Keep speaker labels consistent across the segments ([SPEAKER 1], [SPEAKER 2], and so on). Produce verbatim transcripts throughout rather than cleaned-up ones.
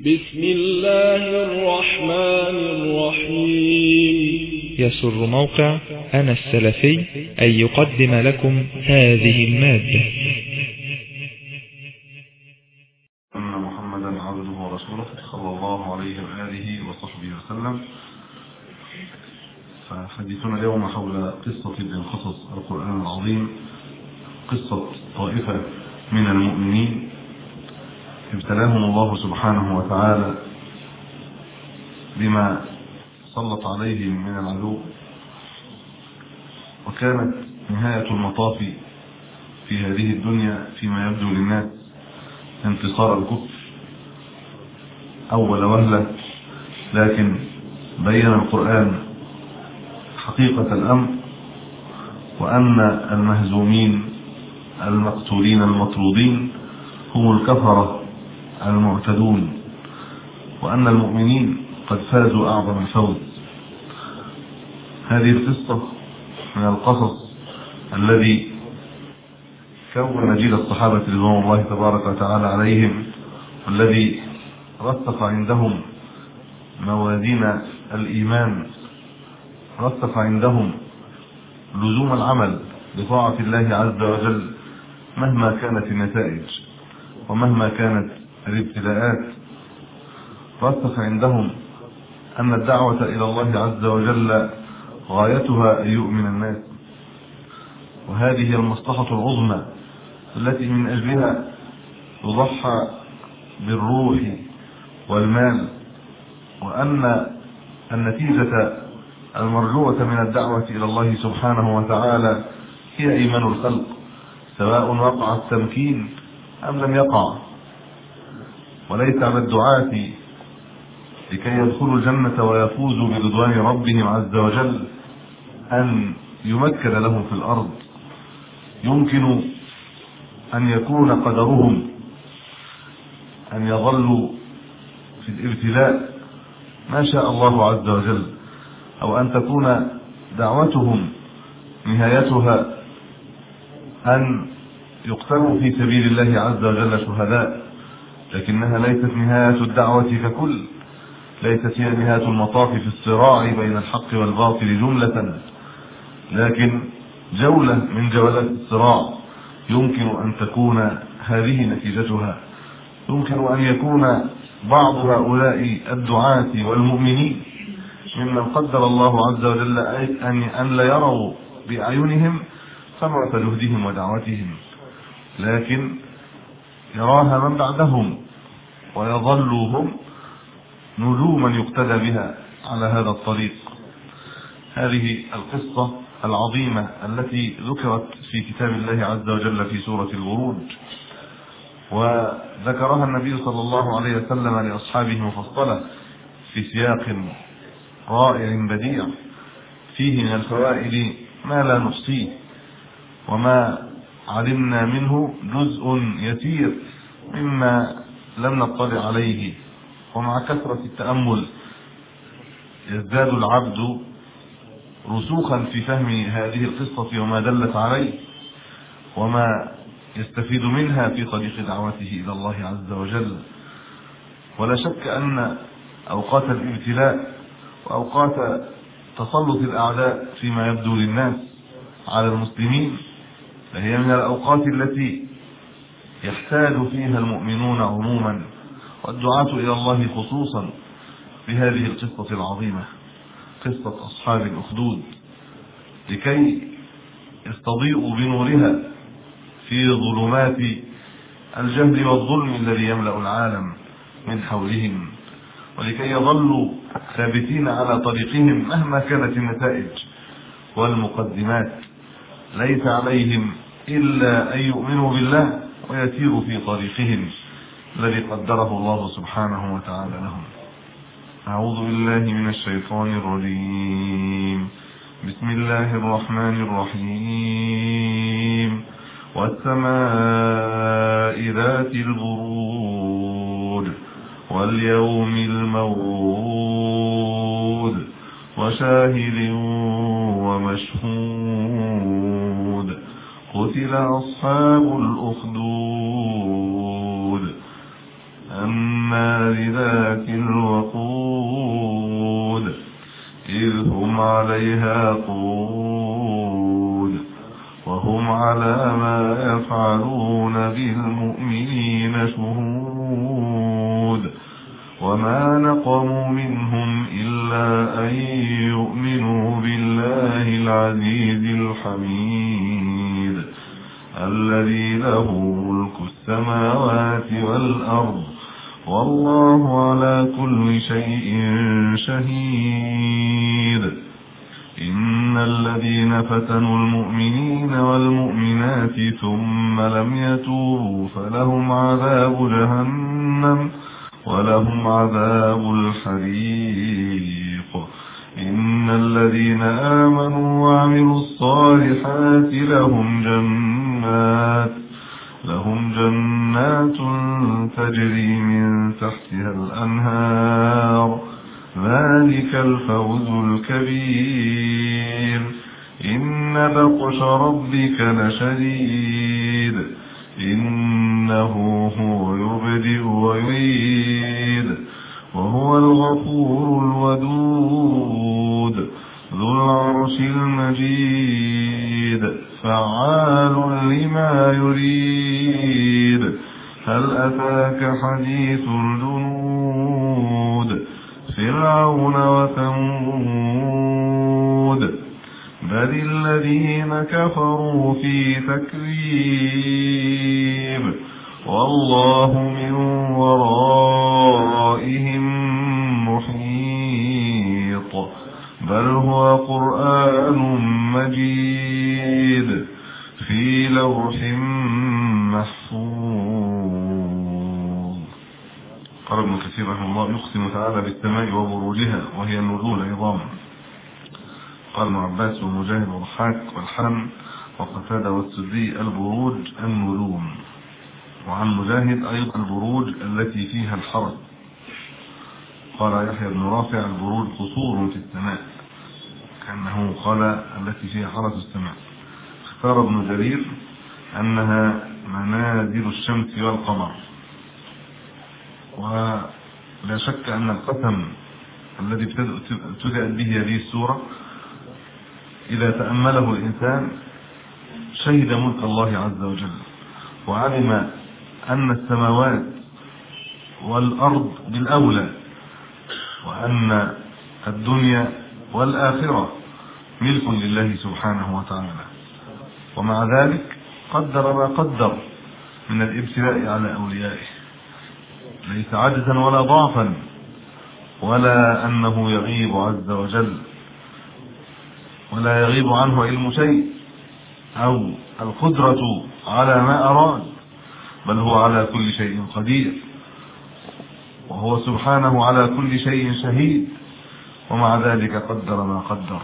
[SPEAKER 1] بسم الله الرحمن الرحيم.
[SPEAKER 2] يسر موقع أنا السلفي أن يقدم لكم هذه المادة.
[SPEAKER 3] أن محمدا عبده ورسوله صلى الله عليه وآله وصحبه وسلم. فحديثنا اليوم حول قصة من قصص القرآن العظيم، قصة طائفة من المؤمنين ابتلاهم الله سبحانه وتعالى بما سلط عليهم من العدو، وكانت نهاية المطاف في هذه الدنيا فيما يبدو للناس انتصار الكفر أول وهلة، لكن بين القرآن حقيقة الأمر، وأن المهزومين المقتولين المطرودين هم الكفرة المعتدون، وأن المؤمنين قد فازوا أعظم الفوز. هذه القصة من القصص الذي كون جيل الصحابة رضوان الله تبارك وتعالى عليهم، والذي رسخ عندهم موازين الإيمان، رسخ عندهم لزوم العمل بطاعة الله عز وجل مهما كانت النتائج ومهما كانت الابتلاءات، رسخ عندهم أن الدعوة إلى الله عز وجل غايتها أن يؤمن الناس، وهذه هي المصلحة العظمى التي من أجلها يضحى بالروح والمال، وأن النتيجة المرجوة من الدعوة إلى الله سبحانه وتعالى هي إيمان الخلق، سواء وقع التمكين أم لم يقع. وليس على الدعاة لكي يدخلوا الجنة ويفوزوا برضوان ربهم عز وجل أن يمكن لهم في الأرض. يمكن أن يكون قدرهم أن يظلوا في الابتلاء ما شاء الله عز وجل، أو أن تكون دعوتهم نهايتها أن يقتلوا في سبيل الله عز وجل شهداء، لكنها ليست نهاية الدعوة ككل، ليست هي نهاية المطاف في الصراع بين الحق والباطل جملة، لكن جولة من جولات الصراع يمكن أن تكون هذه نتيجتها. يمكن أن يكون بعض هؤلاء الدعاة والمؤمنين ممن قدر الله عز وجل أن لا يروا بأعينهم ثمرة جهدهم ودعوتهم، لكن يراها من بعدهم ويظلوا هم نجوما يقتدى بها على هذا الطريق. هذه القصة العظيمة التي ذكرت في كتاب الله عز وجل في سورة البروج، وذكرها النبي صلى الله عليه وسلم لأصحابه مفصلة في سياق رائع بديع فيه من الفوائد ما لا نحصيه، وما علمنا منه جزء يسير مما لم نطلع عليه. ومع كثرة التأمل يزداد العبد رسوخا في فهم هذه القصة وما دلت عليه، وما يستفيد منها في طريق دعوته إلى الله عز وجل. ولا شك أن أوقات الابتلاء وأوقات تسلط الأعداء فيما يبدو للناس على المسلمين فهي من الأوقات التي يحتاج فيها المؤمنون عموما والدعاة إلى الله خصوصا بهذه القصة العظيمة، قصة أصحاب الأخدود، لكي يستضيئوا بنورها في ظلمات الجهل والظلم الذي يملأ العالم من حولهم، ولكي يظلوا ثابتين على طريقهم مهما كانت النتائج والمقدمات. ليس عليهم إلا أن يؤمنوا بالله ويسيروا في طريقهم الذي قدره الله سبحانه وتعالى لهم. أعوذ بالله من الشيطان الرجيم. بسم الله الرحمن الرحيم. والسماء ذات البروج واليوم الموعود وشاهد ومشهود قتل أصحاب الأخدود النار ذات الوقود إذ هم عليها قعود وهم على ما يفعلون بالمؤمنين شهود وما نقموا منهم إلا أن يؤمنوا بالله العزيز الحميد الذي له ملك السماوات والأرض والله على كل شيء شهيد إن الذين فتنوا المؤمنين والمؤمنات ثم لم يتوبوا فلهم عذاب جهنم ولهم عذاب الحريق إن الذين آمنوا وعملوا الصالحات لهم جنات لهم جنات تجري من تحتها الأنهار ذلك الفوز الكبير إن بطش ربك لشديد إنه هو يبدئ ويعيد وهو الغفور الودود ذو العرش المجيد فعال لما يريد هل أتاك حديث الجنود فرعون وثمود بل الذين كفروا في تكذيب والله من ورائهم محيط بل هو قرآن مجيد في لوح محفوظ. قال ابن كثير رحمه الله يقسم تعالى بالسماء وبروجها وهي النزول عظاما. قال ابن عباس ومجاهد والضحاك والحرم وقتادة والسدي البروج النجوم، وعن مجاهد أيضا البروج التي فيها الحرس. قال يحيى بن رافع البروج قصور في السماء كأنه قال التي فيها حرس السماء. اختار ابن جرير أنها منازل الشمس والقمر. ولا شك أن القسم الذي ابتدأت به هذه السورة إذا تأمله الإنسان شهد ملك الله عز وجل وعلم أن السماوات والأرض بالأولى وأن الدنيا والآخرة ملك لله سبحانه وتعالى، ومع ذلك قدر ما قدر من الابتلاء على أوليائه، ليس عجزا ولا ضعفا ولا أنه يغيب عز وجل ولا يغيب عنه علم شيء أو القدرة على ما أراد، بل هو على كل شيء قدير وهو سبحانه على كل شيء شهيد، ومع ذلك قدر ما قدر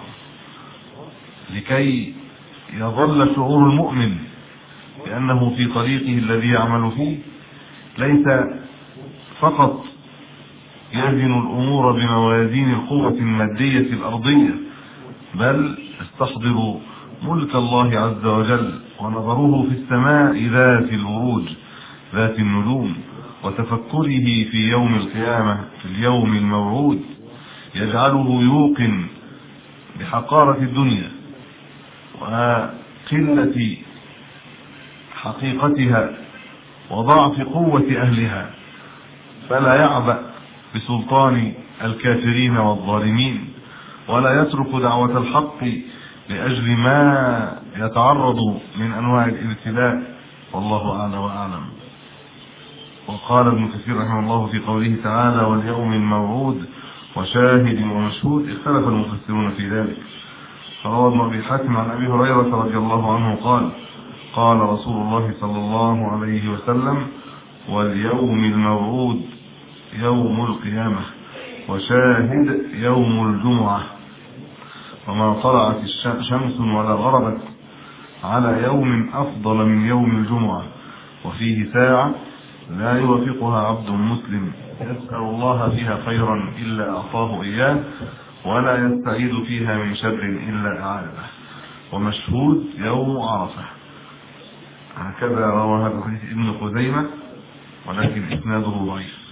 [SPEAKER 3] لكي يظل شعور المؤمن بأنه في طريقه الذي يعمل فيه ليس فقط يزن الأمور بموازين القوة المادية الأرضية، بل يستحضر ملك الله عز وجل ونظره في السماء ذات البروج ذات النجوم وتفكره في يوم القيامة في اليوم الموعود يجعله يوقن بحقارة الدنيا وقلة حقيقتها وضعف قوة أهلها، فلا يعبأ بسلطان الكافرين والظالمين ولا يترك دعوة الحق لأجل ما يتعرض من أنواع الابتلاء، والله أعلى وأعلم. وقال ابن كثير رحمه الله في قوله تعالى واليوم الموعود وشاهد ومشهود اختلف المفسرون في ذلك. فروى ابن أبي حاتم عن أبي هريرة رضي الله عنه قال قال رسول الله صلى الله عليه وسلم واليوم الموعود يوم القيامة وشاهد يوم الجمعة، وما طلعت الشمس ولا غربت على يوم أفضل من يوم الجمعة وفيه ساعة لا يوافقها عبد مسلم يسأل الله فيها خيرا إلا أعطاه إياه ولا يستعيذ فيها من شر إلا أعاده، ومشهود يوم عرفة. هكذا روى هذا الحديث ابن خزيمة ولكن إسناده ضعيف.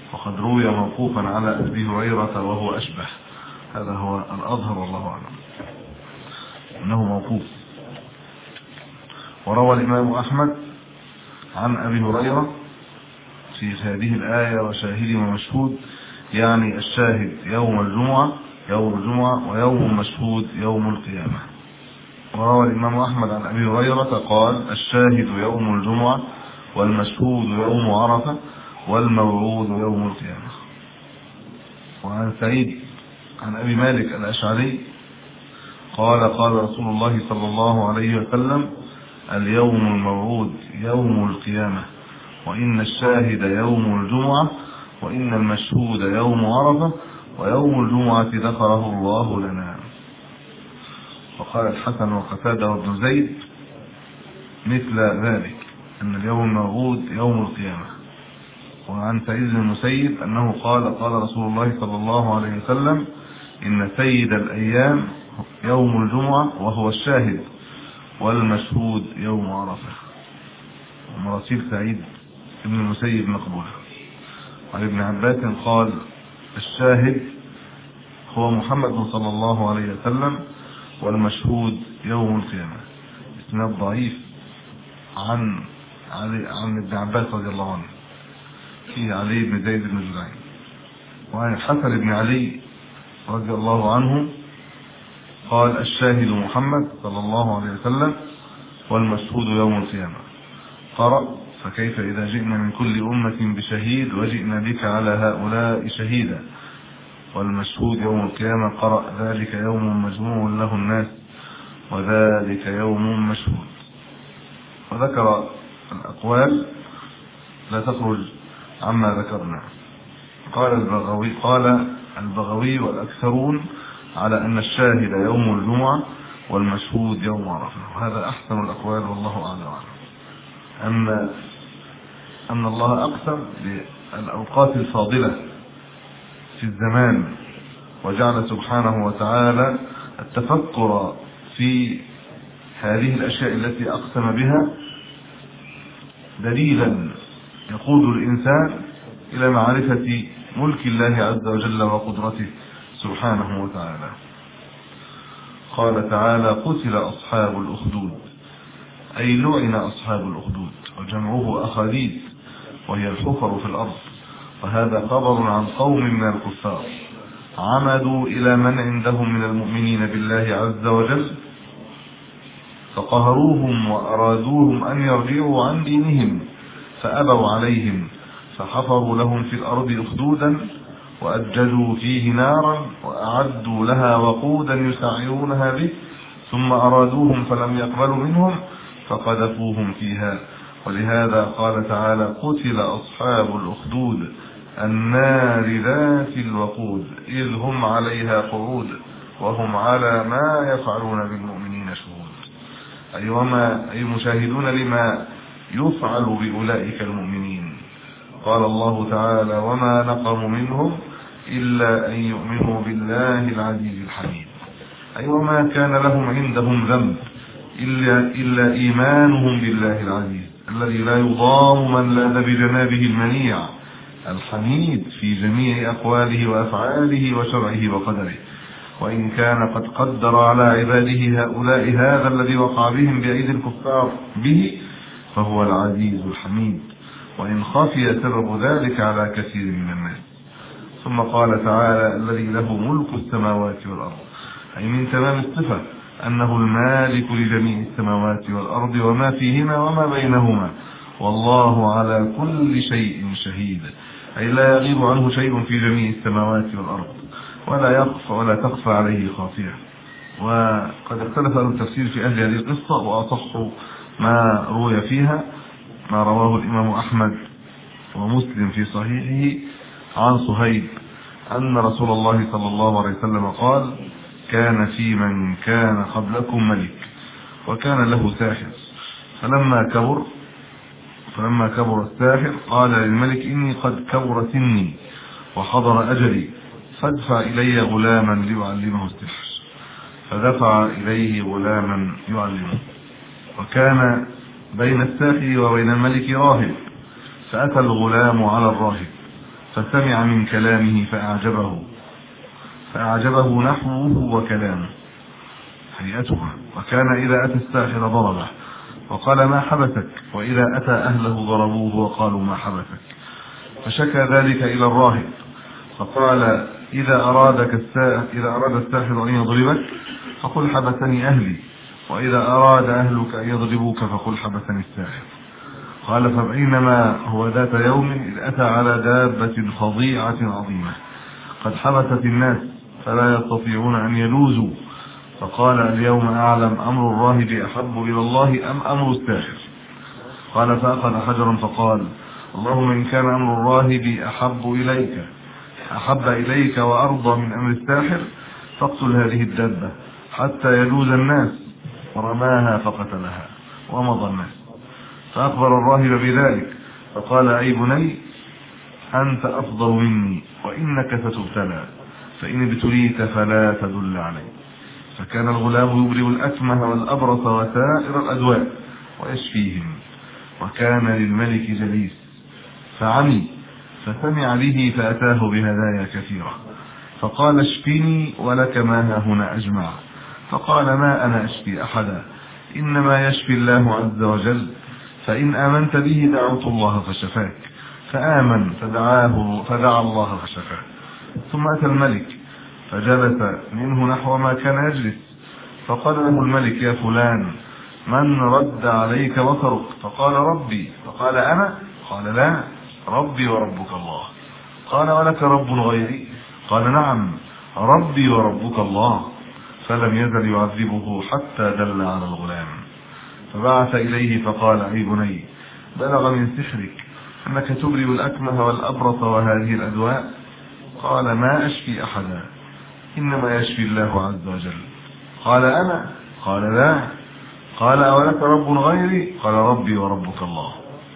[SPEAKER 3] وقد روي موقوفا على أبي هريرة وهو أشبه. هذا هو الأظهر والله أعلم أنه موقوف. وروى الإمام أحمد عن أبي هريرة في هذه الآية وشاهد ومشهود، يعني الشاهد يوم الجمعة يوم الجمعة ويوم مشهود يوم القيامة. وروى الإمام أحمد عن أبي هريرة قال: الشاهد يوم الجمعة والمشهود يوم عرفة والموعود يوم القيامة. وعن سعيد عن أبي مالك الأشعري قال: قال رسول الله صلى الله عليه وسلم: اليوم الموعود يوم القيامة، وإن الشاهد يوم الجمعة، وإن المشهود يوم عرفة، ويوم الجمعة ذكره الله لنا. وقال الحسن وقتادة وابن زيد مثل ذلك، أن اليوم الموعود يوم القيامة. وعن سعيد بن المسيب أنه قال: قال رسول الله صلى الله عليه وسلم: إن سيد الأيام يوم الجمعة وهو الشاهد، والمشهود يوم عرفة. مراسيل سعيد بن المسيب مقبولة. وعن ابن عباس قال: الشاهد هو محمد صلى الله عليه وسلم، والمشهود يوم القيامة. اسناد ضعيف عن علي عن ابن عباس رضي الله عنه، في علي بن زيد بن جدعان. وعن الحسن بن علي رضي الله عنه قال: الشاهد محمد صلى الله عليه وسلم، والمشهود يوم القيامة. قرأ: فكيف إذا جئنا من كل أمة بشهيد وجئنا بك على هؤلاء شهيدا. والمشهود يوم القيامة قرأ: ذلك يوم مجموع له الناس، وذلك يوم مشهود. وذكر الأقوال لا تخرج عما ذكرنا. قال البغوي قال البغوي والأكثرون على أن الشاهد يوم الجمعة والمشهود يوم عرفة، وهذا أحسن الأقوال والله أعلم. أما أن الله أقسم بالأوقات الفاضلة في الزمان، وجعل سبحانه وتعالى التفكر في هذه الأشياء التي أقسم بها دليلا يقود الإنسان إلى معرفة ملك الله عز وجل وقدرته سبحانه وتعالى. قال تعالى: قتل أصحاب الأخدود، أي لعن أصحاب الأخدود، وجمعه أخاديد وهي الحفر في الأرض. وهذا خبر عن قوم من الكفار عمدوا إلى من عندهم من المؤمنين بالله عز وجل، فقهروهم وأرادوهم أن يرجعوا عن دينهم، فأبوا عليهم، فحفروا لهم في الأرض أخدودا، وأججوا فيه نارا، وأعدوا لها وقودا يسعرونها به، ثم أرادوهم فلم يقبلوا منهم، فقذفوهم فيها. ولهذا قال تعالى: قتل أصحاب الأخدود النار ذات الوقود إذ هم عليها قعود وهم على ما يفعلون بالمؤمنين شهود. أي وما أي مشاهدون لما يفعل بأولئك المؤمنين. قال الله تعالى: وما نقموا منهم إلا أن يؤمنوا بالله العزيز الحميد. أي وما كان لهم عندهم ذنب إلا, إلا إيمانهم بالله العزيز الذي لا يضام من لاذ بجنابه المنيع الحميد في جميع أقواله وأفعاله وشرعه وقدره. وإن كان قد قدر على عباده هؤلاء هذا الذي وقع بهم بأيدي الكفار به، فهو العزيز الحميد، وإن خفي سبب ذلك على كثير من الناس. ثم قال تعالى: الذي له ملك السماوات والأرض، أي من تمام الصفة أنه المالك لجميع السماوات والأرض وما فيهما وما بينهما، والله على كل شيء شهيد، أي لا يغيب عنه شيء في جميع السماوات والأرض، ولا يخفى ولا تخفى عليه خافية. وقد اختلف أهل التفسير في أهل هذه القصة، وأصح ما روي فيها ما رواه الإمام أحمد ومسلم في صحيحه عن صهيب أن رسول الله صلى الله عليه وسلم قال: كان في من كان قبلكم ملك، وكان له ساحر، فلما كبر فلما كبر الساحر قال للملك: إني قد كبر سني وحضر أجلي، فادفع إلي غلاما ليعلمه السحر. فدفع إليه غلاما يعلمه. وكان بين الساحر وبين الملك راهب، فأتى الغلام على الراهب فسمع من كلامه فأعجبه فأعجبه نحوه وكلامه هيئته، وكان إذا أتى الساحر ضربه وقال ما حبسك، وإذا أتى أهله ضربوه وقالوا ما حبسك. فشكى ذلك إلى الراهب فقال إذا أرادك الساحر إذا أراد الساحر أن يضربك فقل حبسني أهلي، وإذا أراد أهلك أن يضربوك فقل حبسني الساحر. قال فبينما هو ذات يوم إذ أتى على دابة فظيعة عظيمة قد حبست الناس فلا يستطيعون أن يلوزوا، فقال اليوم أعلم أمر الراهب أحب إلى الله أم أمر الساحر. قال فأخذ حجرا فقال اللهم إن كان أمر الراهب أحب إليك أحب إليك وأرضى من أمر الساحر فاقتل هذه الدابة حتى يلوز الناس، ورماها فقتلها ومضى الناس. فأخبر الراهب بذلك فقال أي بني أنت أفضل مني وإنك ستبتلى، فإن ابتليت فلا تدل علي. فكان الغلام يبرئ الأكمه والأبرص وسائر الأدواء ويشفيهم. وكان للملك جليس فعمي فسمع به فأتاه بهدايا كثيرة فقال اشفني ولك ما هنا أجمع. فقال ما أنا أشفي أحدا إنما يشفي الله عز وجل، فإن آمنت به دعوت الله فشفاك. فآمن فدعاه فدعا الله فشفاه. ثم أتى الملك فجلس منه نحو ما كان يجلس، فقال له الملك يا فلان من رد عليك بصرك؟ فقال ربي. فقال أنا؟ قال لا، ربي وربك الله. قال ولك رب غيري؟ قال نعم، ربي وربك الله. فلم يزل يعذبه حتى دل على الغلام. فبعث إليه فقال أي بني بلغ من سحرك أنك تبرئ الأكمه والأبرص وهذه الأدواء. قال ما أشفي أحدا إنما يشفي الله عز وجل. قال أنا؟ قال لا. قال أولك رب غيري؟ قال ربي وربك الله.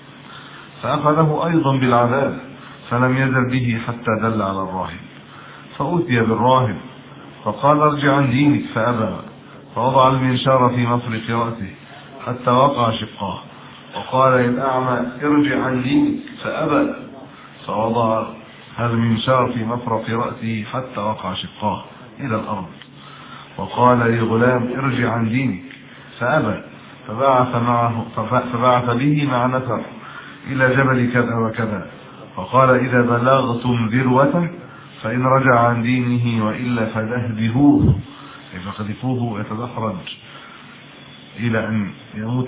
[SPEAKER 3] فأخذه أيضا بالعذاب فلم يزل به حتى دل على الراهب. فأتي بالراهب فقال ارجع عن دينك فأبى، فوضع المنشار في مفرق رأسه حتى وقع شقاه، وقال للأعمى ارجع عن دينك فأبى، فوضع المنشار في مفرق رأسه حتى وقع شقاه إلى الأرض، وقال للغلام ارجع عن دينك فأبى، فبعث معه فبعث به مع نفر إلى جبل كذا وكذا، فقال إذا بلغتم ذروته فإن رجع عن دينه وإلا فدهدهوه، فقذفوه ويتدحرج إلى أن يموت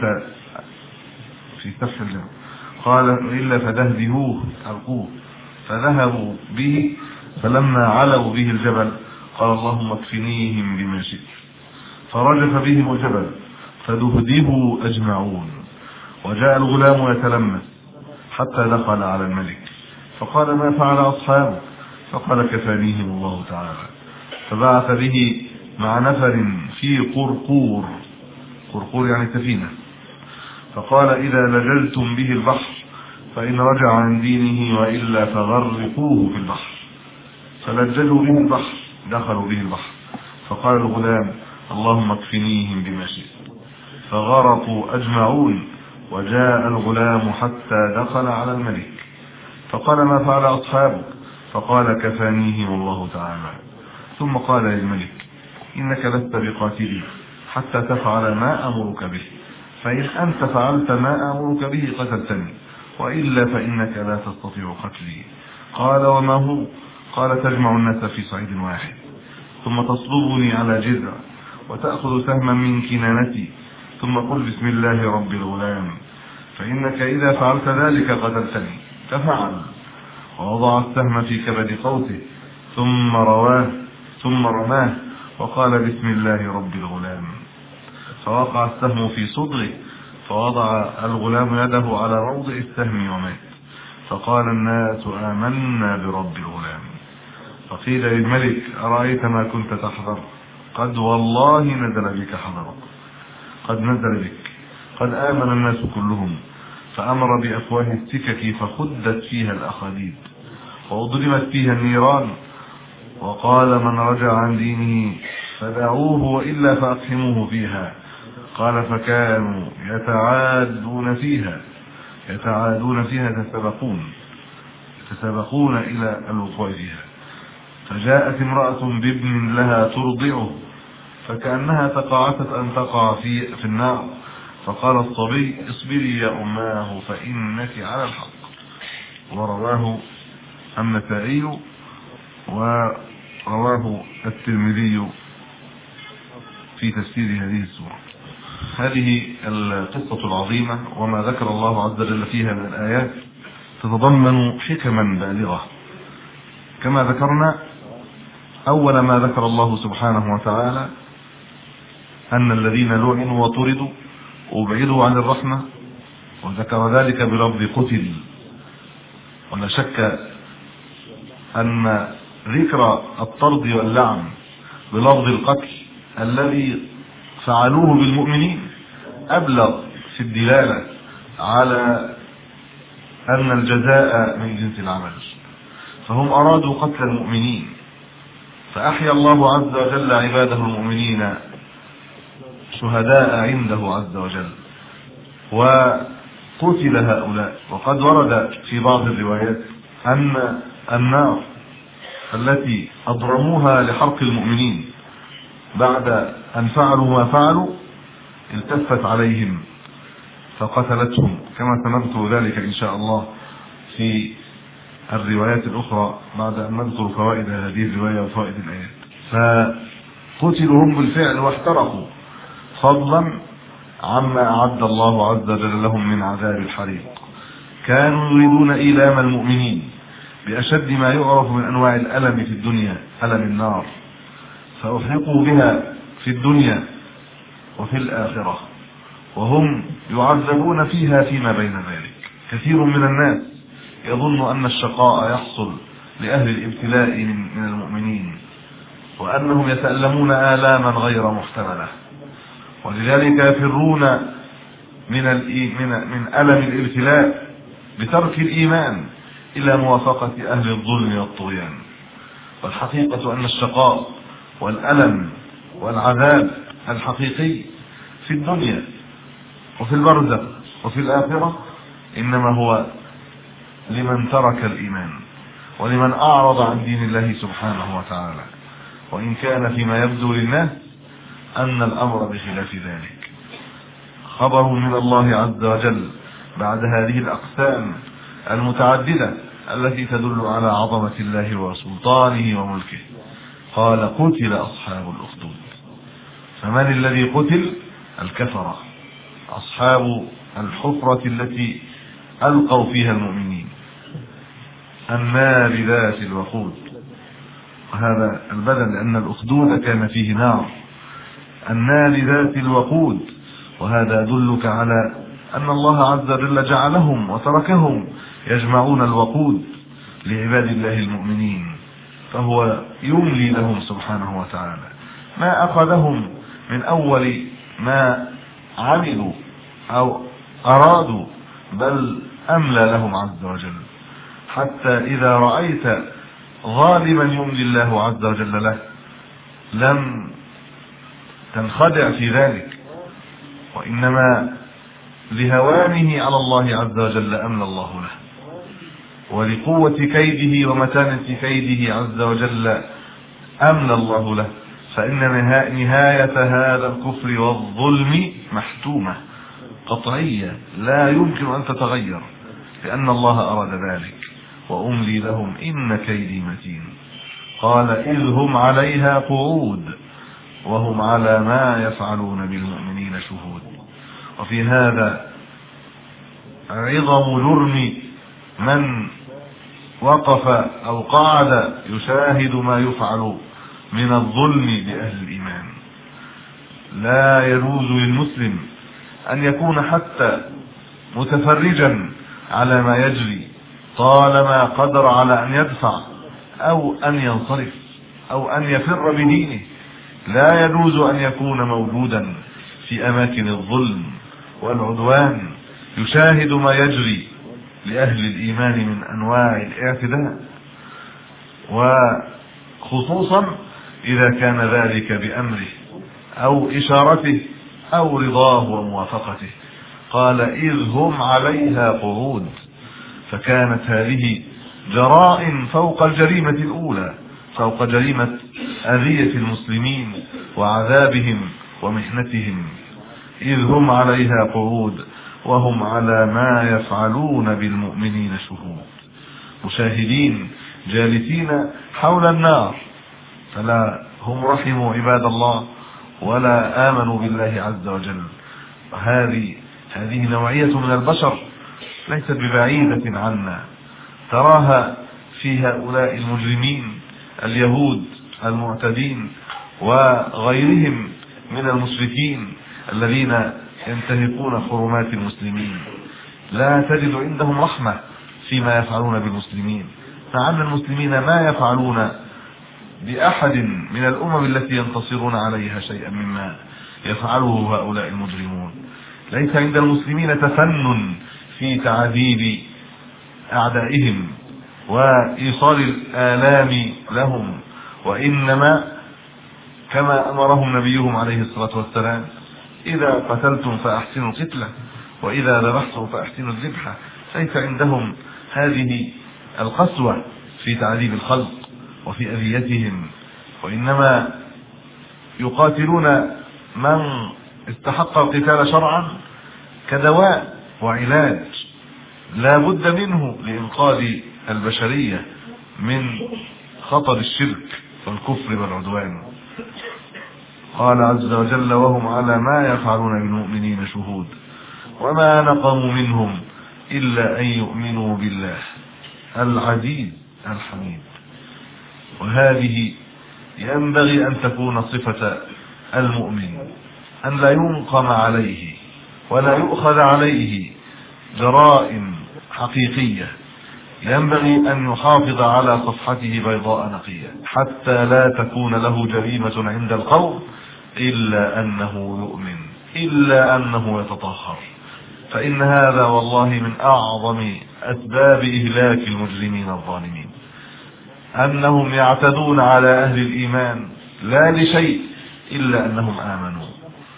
[SPEAKER 3] في سفح الجبل. قال وإلا فدهدهوه ألقوه. فذهبوا به، فلما علوا به الجبل قال اللهم اكفنيهم بما شئت، فرجف بهم الجبل فدهدهوا أجمعون. وجاء الغلام يتلمس حتى دخل على الملك فقال ما فعل أصحابه؟ فقال كفانيهم الله تعالى. فبعث به مع نفر في قرقور، قرقور يعني سفينة، فقال إذا لجلتم به البحر فإن رجع عن دينه وإلا فغرقوه في البحر. فلجلوا به البحر، دخلوا به البحر، فقال الغلام اللهم اكفنيهم بما شئت، فغرقوا أجمعون. وجاء الغلام حتى دخل على الملك فقال ما فعل أصحابك؟ فقال كفانيهم الله تعالى. ثم قال للملك إنك لست بقاتلي حتى تفعل ما أمرك به، فإن أنت فعلت ما أمرك به قتلتني، وإلا فإنك لا تستطيع قتلي. قال وما هو؟ قال تجمع الناس في صعيد واحد ثم تصلبني على جذع وتأخذ سهما من كنانتي ثم قل بسم الله رب الغلام، فإنك إذا فعلت ذلك قتلتني. ففعل ووضع السهم في كبد قوسه ثم رواه ثم رماه وقال بسم الله رب الغلام، فوقع السهم في صدره، فوضع الغلام يده على موضع السهم ومات. فقال الناس آمنا برب الغلام. فقيل للملك أرأيت ما كنت تحذر؟ قد والله نزل بك حذرك، قد نزل بك، قد آمن الناس كلهم. فأمر بأفواه السكك فخدت فيها الأخاديد وأضرمت فيها النيران، وقال من رجع عن دينه فدعوه وإلا فأقحموه فيها. قال فكانوا يتعادون فيها يتعادون فيها يتسابقون يتسابقون إلى الوقوع فيها. فجاءت امرأة بابن لها ترضعه فكأنها تقاعست أن تقع في, في النار، فقال الصبي اصبري يا أماه فإنك على الحق. ورواه النسائي ورواه الترمذي في تفسير هذه السورة. هذه القصة العظيمة وما ذكر الله عز وجل فيها من الآيات تتضمن حكما بالغة. كما ذكرنا أول ما ذكر الله سبحانه وتعالى أن الذين لعنوا وطردوا وابعدوا عن الرحمة، وذكر ذلك بلفظ قتل. ولا شك أن ذكر الطرد واللعن بلفظ القتل الذي فعلوه بالمؤمنين أبلغ في الدلالة على أن الجزاء من جنس العمل. فهم أرادوا قتل المؤمنين فأحيا الله عز وجل عباده المؤمنين شهداء عنده عز وجل وقتل هؤلاء. وقد ورد في بعض الروايات أن النار التي أضرموها لحرق المؤمنين بعد أن فعلوا ما فعلوا التفت عليهم فقتلتهم، كما سنذكر ذلك إن شاء الله في الروايات الأخرى بعد أن نذكر فوائد هذه الرواية وفوائد الآيات. فقتلهم بالفعل واحترقوا فضلا عما أعد الله عز وجل لهم من عذاب الحريق. كانوا يريدون إيلام المؤمنين بأشد ما يعرف من أنواع الألم في الدنيا، ألم النار، فأحرقوا بها في الدنيا وفي الآخرة وهم يعذبون فيها فيما بين ذلك. كثير من الناس يظن أن الشقاء يحصل لأهل الابتلاء من المؤمنين وأنهم يتألمون آلاما غير محتملة، ولذلك يفرون من من من ألم الابتلاء بترك الإيمان إلى موافقة أهل الظلم والطغيان. والحقيقة أن الشقاء والألم والعذاب الحقيقي في الدنيا وفي البرزخ وفي الآخرة إنما هو لمن ترك الإيمان ولمن أعرض عن دين الله سبحانه وتعالى، وإن كان فيما يبدو للناس أن الأمر بخلاف ذلك. خبر من الله عز وجل بعد هذه الأقسام المتعددة التي تدل على عظمة الله وسلطانه وملكه. قال قتل أصحاب الأخدود. فمن الذي قتل؟ الكفرة، أصحاب الحفرة التي ألقوا فيها المؤمنين، النار ذات الوقود. وهذا البدل لأن الأخدود كان فيه نار، النار ذات الوقود. وهذا يدلك على أن الله عز وجل جعلهم وتركهم يجمعون الوقود لعباد الله المؤمنين، فهو يملي لهم سبحانه وتعالى. ما أخذهم من أول ما عملوا أو أرادوا، بل أملى لهم عز وجل، حتى إذا رأيت ظالما يملي الله عز وجل له لم تنخدع في ذلك، وإنما لهوانه على الله عز وجل أملى الله له، ولقوة كيده ومتانة كيده عز وجل أملى الله له. فإن نهاية هذا الكفر والظلم محتومة قطعية لا يمكن أن تتغير، لأن الله أراد ذلك. وأملي لهم إن كيدي متين. قال إذ هم عليها قعود وهم على ما يفعلون بالمؤمنين شهود. وفي هذا عظم جرم من وقف أو قعد يشاهد ما يفعل من الظلم بأهل الإيمان. لا يجوز للمسلم أن يكون حتى متفرجا على ما يجري طالما قدر على أن يدفع أو أن ينصرف أو أن يفر بدينه. لا يجوز أن يكون موجودا في أماكن الظلم والعدوان يشاهد ما يجري لأهل الإيمان من أنواع الاعتداء، وخصوصا إذا كان ذلك بأمره أو إشارته أو رضاه وموافقته. قال إذ هم عليها قعود، فكانت هذه جراء فوق الجريمة الأولى، فوق جريمة أذية المسلمين وعذابهم ومحنتهم، إذ هم عليها قعود وهم على ما يفعلون بالمؤمنين شهود، مشاهدين جالسين حول النار، فلا هم رحموا عباد الله ولا آمنوا بالله عز وجل. هذه هذه نوعية من البشر ليست ببعيدة عنا، تراها في هؤلاء المجرمين اليهود المعتدين وغيرهم من المشركين الذين ينتهكون حرمات المسلمين. لا تجد عندهم رحمة فيما يفعلون بالمسلمين، مع أن المسلمين ما يفعلون بأحد من الأمم التي ينتصرون عليها شيئا مما يفعله هؤلاء المجرمون. ليس عند المسلمين تفنن في تعذيب أعدائهم وإيصال الآلام لهم، وإنما كما أمرهم نبيهم عليه الصلاة والسلام: إذا قتلتم فأحسنوا القتلة وإذا ذبحتم فأحسنوا الذبحة. ليس عندهم هذه القسوة في تعذيب الخلق وفي أذيتهم، وإنما يقاتلون من استحق القتال شرعا كدواء وعلاج لا بد منه لإنقاذ البشرية من خطر الشرك والكفر والعدوان. قال عز وجل: وهم على ما يفعلون بالمؤمنين شهود وما نقموا منهم إلا أن يؤمنوا بالله العزيز الحميد. وهذه ينبغي أن تكون صفة المؤمن، أن لا ينقم عليه ولا يؤخذ عليه جرائم حقيقية، ينبغي أن يحافظ على صفحته بيضاء نقية حتى لا تكون له جريمة عند القوم إلا أنه يؤمن، إلا أنه يتطهر. فإن هذا والله من أعظم أسباب إهلاك المجرمين الظالمين، أنهم يعتدون على أهل الإيمان لا لشيء إلا أنهم آمنوا،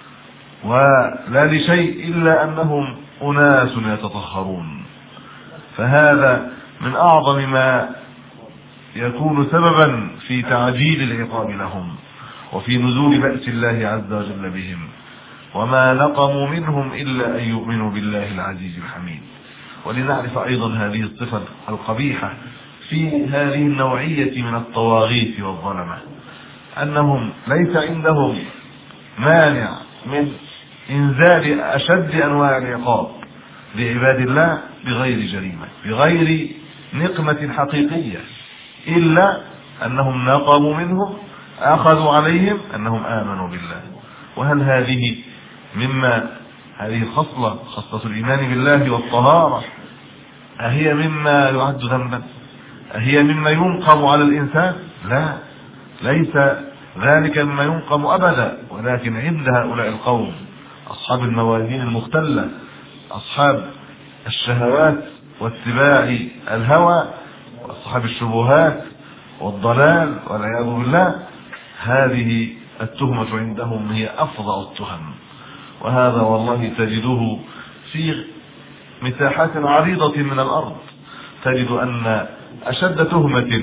[SPEAKER 3] ولا لشيء إلا أنهم أناس يتطهرون. فهذا من أعظم ما يكون سببا في تعجيل العقاب لهم وفي نزول بأس الله عز وجل بهم. وما نقموا منهم إلا أن يؤمنوا بالله العزيز الحميد. ولنعرف أيضا هذه الصفة القبيحة في هذه النوعية من الطواغيت والظلمة، أنهم ليس عندهم مانع من إنزال أشد أنواع العقاب لعباد الله بغير جريمة، بغير نقمة حقيقية، إلا أنهم نقموا منهم، أخذوا عليهم أنهم آمنوا بالله. وهل هذه مما هذه الخصلة، خصلة الإيمان بالله والطهارة، أهي مما يعد ذنبا؟ أهي مما ينقم على الإنسان؟ لا، ليس ذلك مما ينقم أبدا. ولكن عند هؤلاء القوم أصحاب الموازين المختلة، أصحاب الشهوات واتباع الهوى وأصحاب الشبهات والضلال والعياذ بالله، هذه التهمة عندهم هي أفظع التهم. وهذا والله تجده في مساحات عريضة من الأرض، تجد أن أشد تهمة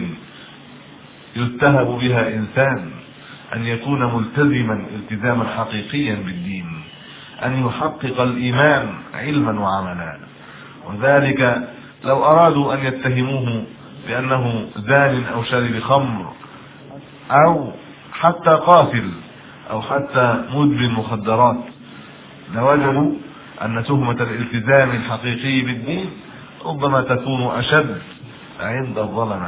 [SPEAKER 3] يتهم بها إنسان أن يكون ملتزما التزاما حقيقيا بالدين، أن يحقق الإيمان علما وعملا. وذلك لو أرادوا أن يتهموه بأنه زان أو شارب خمر أو حتى قاتل أو حتى مدمن مخدرات، لوجدوا أن تهمة الالتزام الحقيقي بالدين ربما تكون أشد عند الظلمة.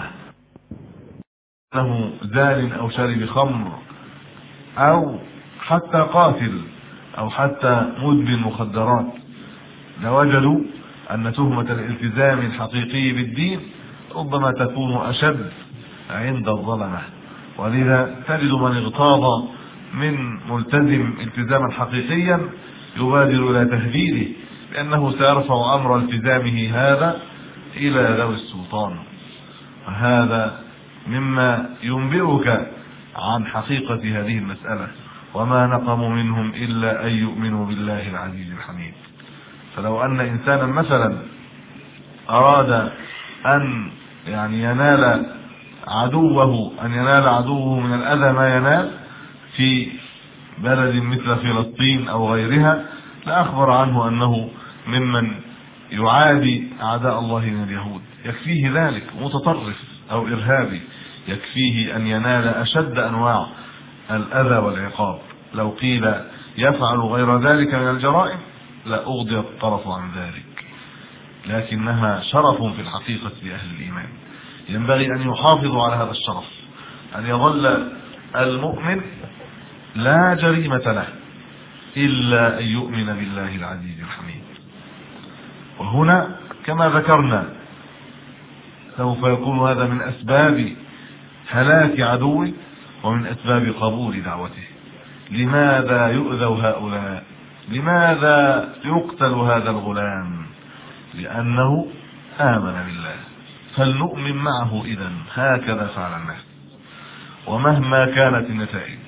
[SPEAKER 3] أنه زان أو شارب خمر أو حتى قاتل أو حتى مدمن مخدرات، لوجدوا أن تهمة الالتزام الحقيقي بالدين ربما تكون أشد عند الظلمة. ولذا تجد من اغتاظ من ملتزم التزاما حقيقيا يبادر إلى تهديده بأنه سيرفع أمر التزامه هذا إلى ذوي السلطان. وهذا مما ينبئك عن حقيقة هذه المسألة: وما نقموا منهم إلا أن يؤمنوا بالله العزيز الحميد. فلو أن إنسانا مثلا أراد أن يعني ينال عدوه أن ينال عدوه من الأذى ما ينال في بلد مثل فلسطين أو غيرها، لأخبر عنه أنه ممن يعادي أعداء الله من اليهود. يكفيه ذلك متطرف أو إرهابي، يكفيه أن ينال أشد أنواع الأذى والعقاب. لو قيل يفعل غير ذلك من الجرائم لأغضي الطرف عن ذلك، لكنها شرف في الحقيقة لأهل الإيمان. ينبغي أن يحافظوا على هذا الشرف، أن يظل المؤمن لا جريمة له إلا أن يؤمن بالله العزيز الحميد. وهنا كما ذكرنا سوف يكون هذا من أسباب هلاك عدوه ومن أسباب قبول دعوته. لماذا يؤذى هؤلاء؟ لماذا يقتل هذا الغلام؟ لأنه آمن بالله، فلنؤمن معه إذن. هكذا فعل الناس ومهما كانت النتائج.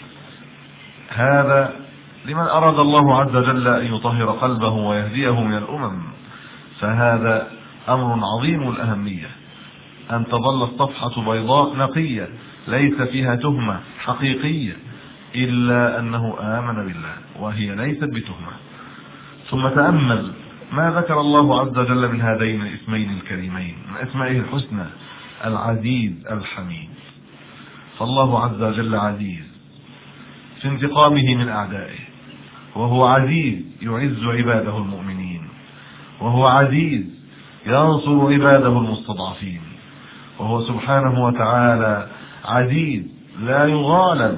[SPEAKER 3] هذا لمن أراد الله عز وجل أن يطهر قلبه ويهديه من الأمم، فهذا أمر عظيم الأهمية، أن تظل الصفحة بيضاء نقية ليس فيها تهمة حقيقية إلا أنه آمن بالله، وهي ليست بتهمة. ثم تأمل ما ذكر الله عز وجل من هذين الاسمين الكريمين من أسمائه الحسنى، العزيز الحميد. فالله عز وجل عزيز في انتقامه من أعدائه، وهو عزيز يعز عباده المؤمنين، وهو عزيز ينصر عباده المستضعفين، وهو سبحانه وتعالى عزيز لا يغالب.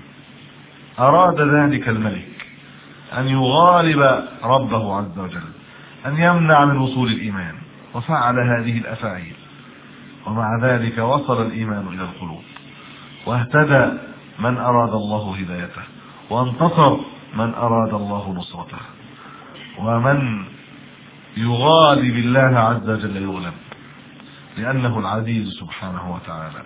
[SPEAKER 3] أراد ذلك الملك أن يغالب ربه عز وجل، أن يمنع من وصول الإيمان، وفعل هذه الأفاعيل، ومع ذلك وصل الإيمان إلى القلوب، واهتدى من أراد الله هدايته، وانتصر من أراد الله نصرته. ومن يغالب الله عز وجل يغلب، لأنه العزيز سبحانه وتعالى.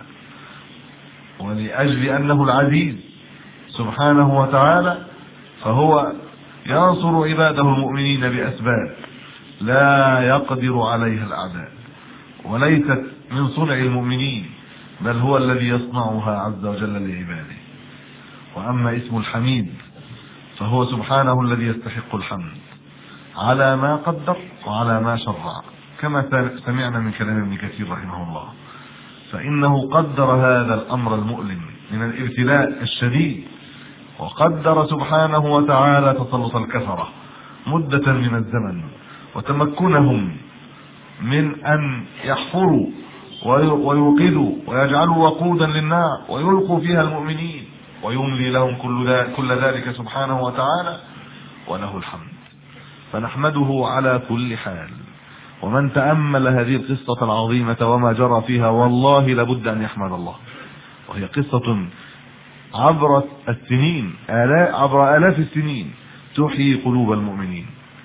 [SPEAKER 3] ولأجل أنه العزيز سبحانه وتعالى فهو ينصر عباده المؤمنين بأسباب لا يقدر عليها الأعداء، وليست من صنع المؤمنين، بل هو الذي يصنعها عز وجل لعباده. وأما اسم الحميد فهو سبحانه الذي يستحق الحمد على ما قدر وعلى ما شرع، كما سمعنا من كلام ابن كثير رحمه الله، فإنه قدر هذا الأمر المؤلم من الابتلاء الشديد، وقدر سبحانه وتعالى تسلط الكفرة مدة من الزمن، وتمكنهم من أن يحفروا ويوقدوا ويجعلوا وقودا للنار ويلقوا فيها المؤمنين، ويملي لهم كل ذلك سبحانه وتعالى، وله الحمد. فنحمده على كل حال. ومن تأمل هذه القصة العظيمة وما جرى فيها والله لابد أن يحمد الله. وهي قصة عبر السنين، عبر آلاف السنين تحيي قلوب المؤمنين،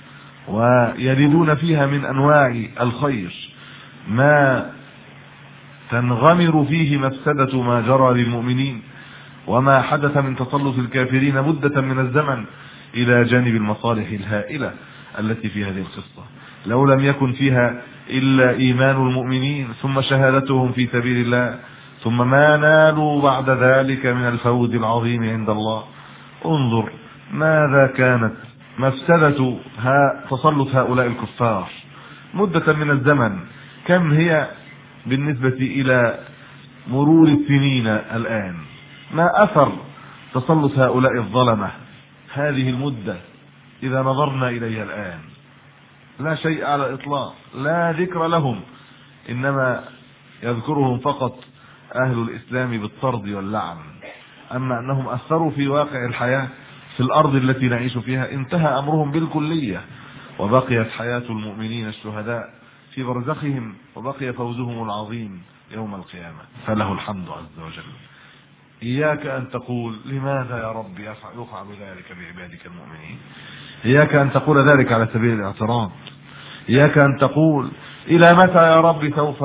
[SPEAKER 3] ويجدون فيها من أنواع الخير ما تنغمر فيه مفسدة ما جرى للمؤمنين، وما حدث من تسلط الكافرين مدة من الزمن، إلى جانب المصالح الهائلة التي في هذه القصة. لو لم يكن فيها إلا إيمان المؤمنين ثم شهادتهم في سبيل الله، ثم ما نالوا بعد ذلك من الفوز العظيم عند الله. انظر ماذا كانت مفسدة تسلط هؤلاء الكفار مدة من الزمن، كم هي بالنسبة إلى مرور السنين الآن. ما أثر تسلط هؤلاء الظلمة هذه المدة إذا نظرنا إليها الآن؟ لا شيء على الإطلاق، لا ذكر لهم، إنما يذكرهم فقط أهل الإسلام بالطرد واللعن. أما أنهم أثروا في واقع الحياة في الأرض التي نعيش فيها انتهى أمرهم بالكلية، وبقيت حياة المؤمنين الشهداء في برزخهم، وبقي فوزهم العظيم يوم القيامة. فله الحمد عز وجل. إياك أن تقول لماذا يا رب يفعل ذلك بعبادك المؤمنين، إياك أن تقول ذلك على سبيل الاعتراض، إياك أن تقول إلى متى يا رب سوف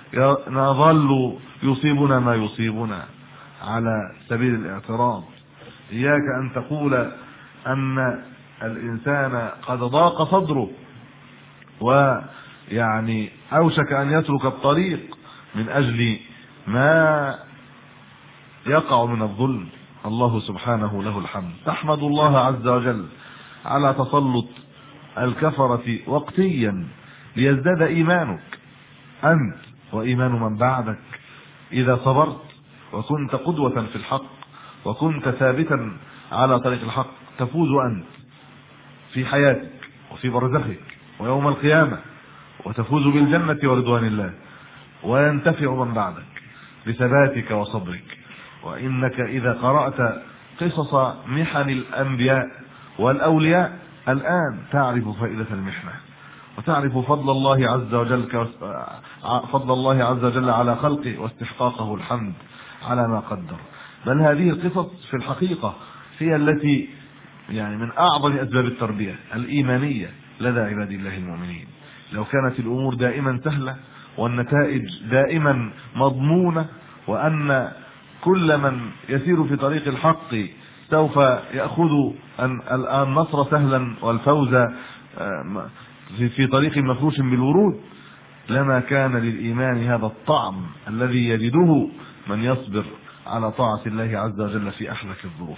[SPEAKER 3] نظل يصيبنا ما يصيبنا على سبيل الاعتراض، إياك أن تقول أن الإنسان قد ضاق صدره ويعني أوشك أن يترك الطريق من أجل ما يقع من الظلم. الله سبحانه له الحمد. تحمد الله عز وجل على تسلط الكفرة وقتيا ليزداد إيمانك أنت وإيمان من بعدك. إذا صبرت وكنت قدوة في الحق وكنت ثابتا على طريق الحق تفوز أنت في حياتك وفي برزخك ويوم القيامة، وتفوز بالجنة ورضوان الله، وينتفع من بعدك بثباتك وصبرك. وإنك إذا قرأت قصص محن الأنبياء والأولياء الآن تعرف فائدة المحنة، وتعرف فضل الله عز وجل فضل الله عز وجل على خلقه واستحقاقه الحمد على ما قدر. بل هذه القصص في الحقيقة هي التي يعني من أعظم أسباب التربية الإيمانية لدى عباد الله المؤمنين. لو كانت الأمور دائما سهلة والنتائج دائما مضمونة، وأن كل من يسير في طريق الحق سوف يأخذ النصر سهلا والفوز في طريق مفروش بالورود، لما كان للإيمان هذا الطعم الذي يجده من يصبر على طاعة الله عز وجل في أحلك الظروف.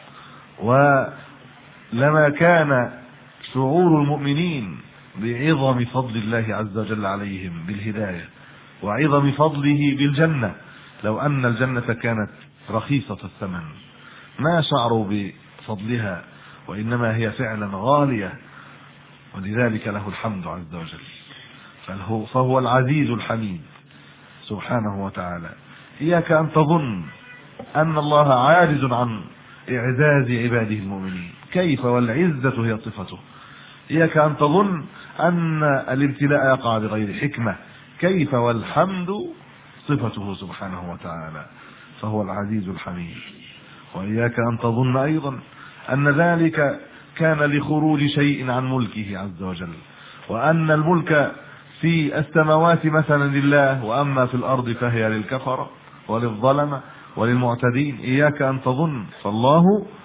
[SPEAKER 3] ولما كان شعور المؤمنين بعظم فضل الله عز وجل عليهم بالهداية وعظم فضله بالجنة. لو أن الجنة كانت رخيصة الثمن ما شعروا بفضلها، وإنما هي فعلا غالية، ولذلك له الحمد عز وجل. فهو, فهو العزيز الحميد سبحانه وتعالى. إياك أن تظن أن الله عاجز عن إعزاز عباده المؤمنين، كيف والعزة هي صفته. إياك أن تظن أن الابتلاء يقع بغير حكمة، كيف والحمد صفته سبحانه وتعالى، فهو العزيز الحميد. وإياك أن تظن أيضا أن ذلك كان لخروج شيء عن ملكه عز وجل، وأن الملك في السماوات مثلا لله، وأما في الأرض فهي للكفرة وللظلمة وللمعتدين. إياك أن تظن، فالله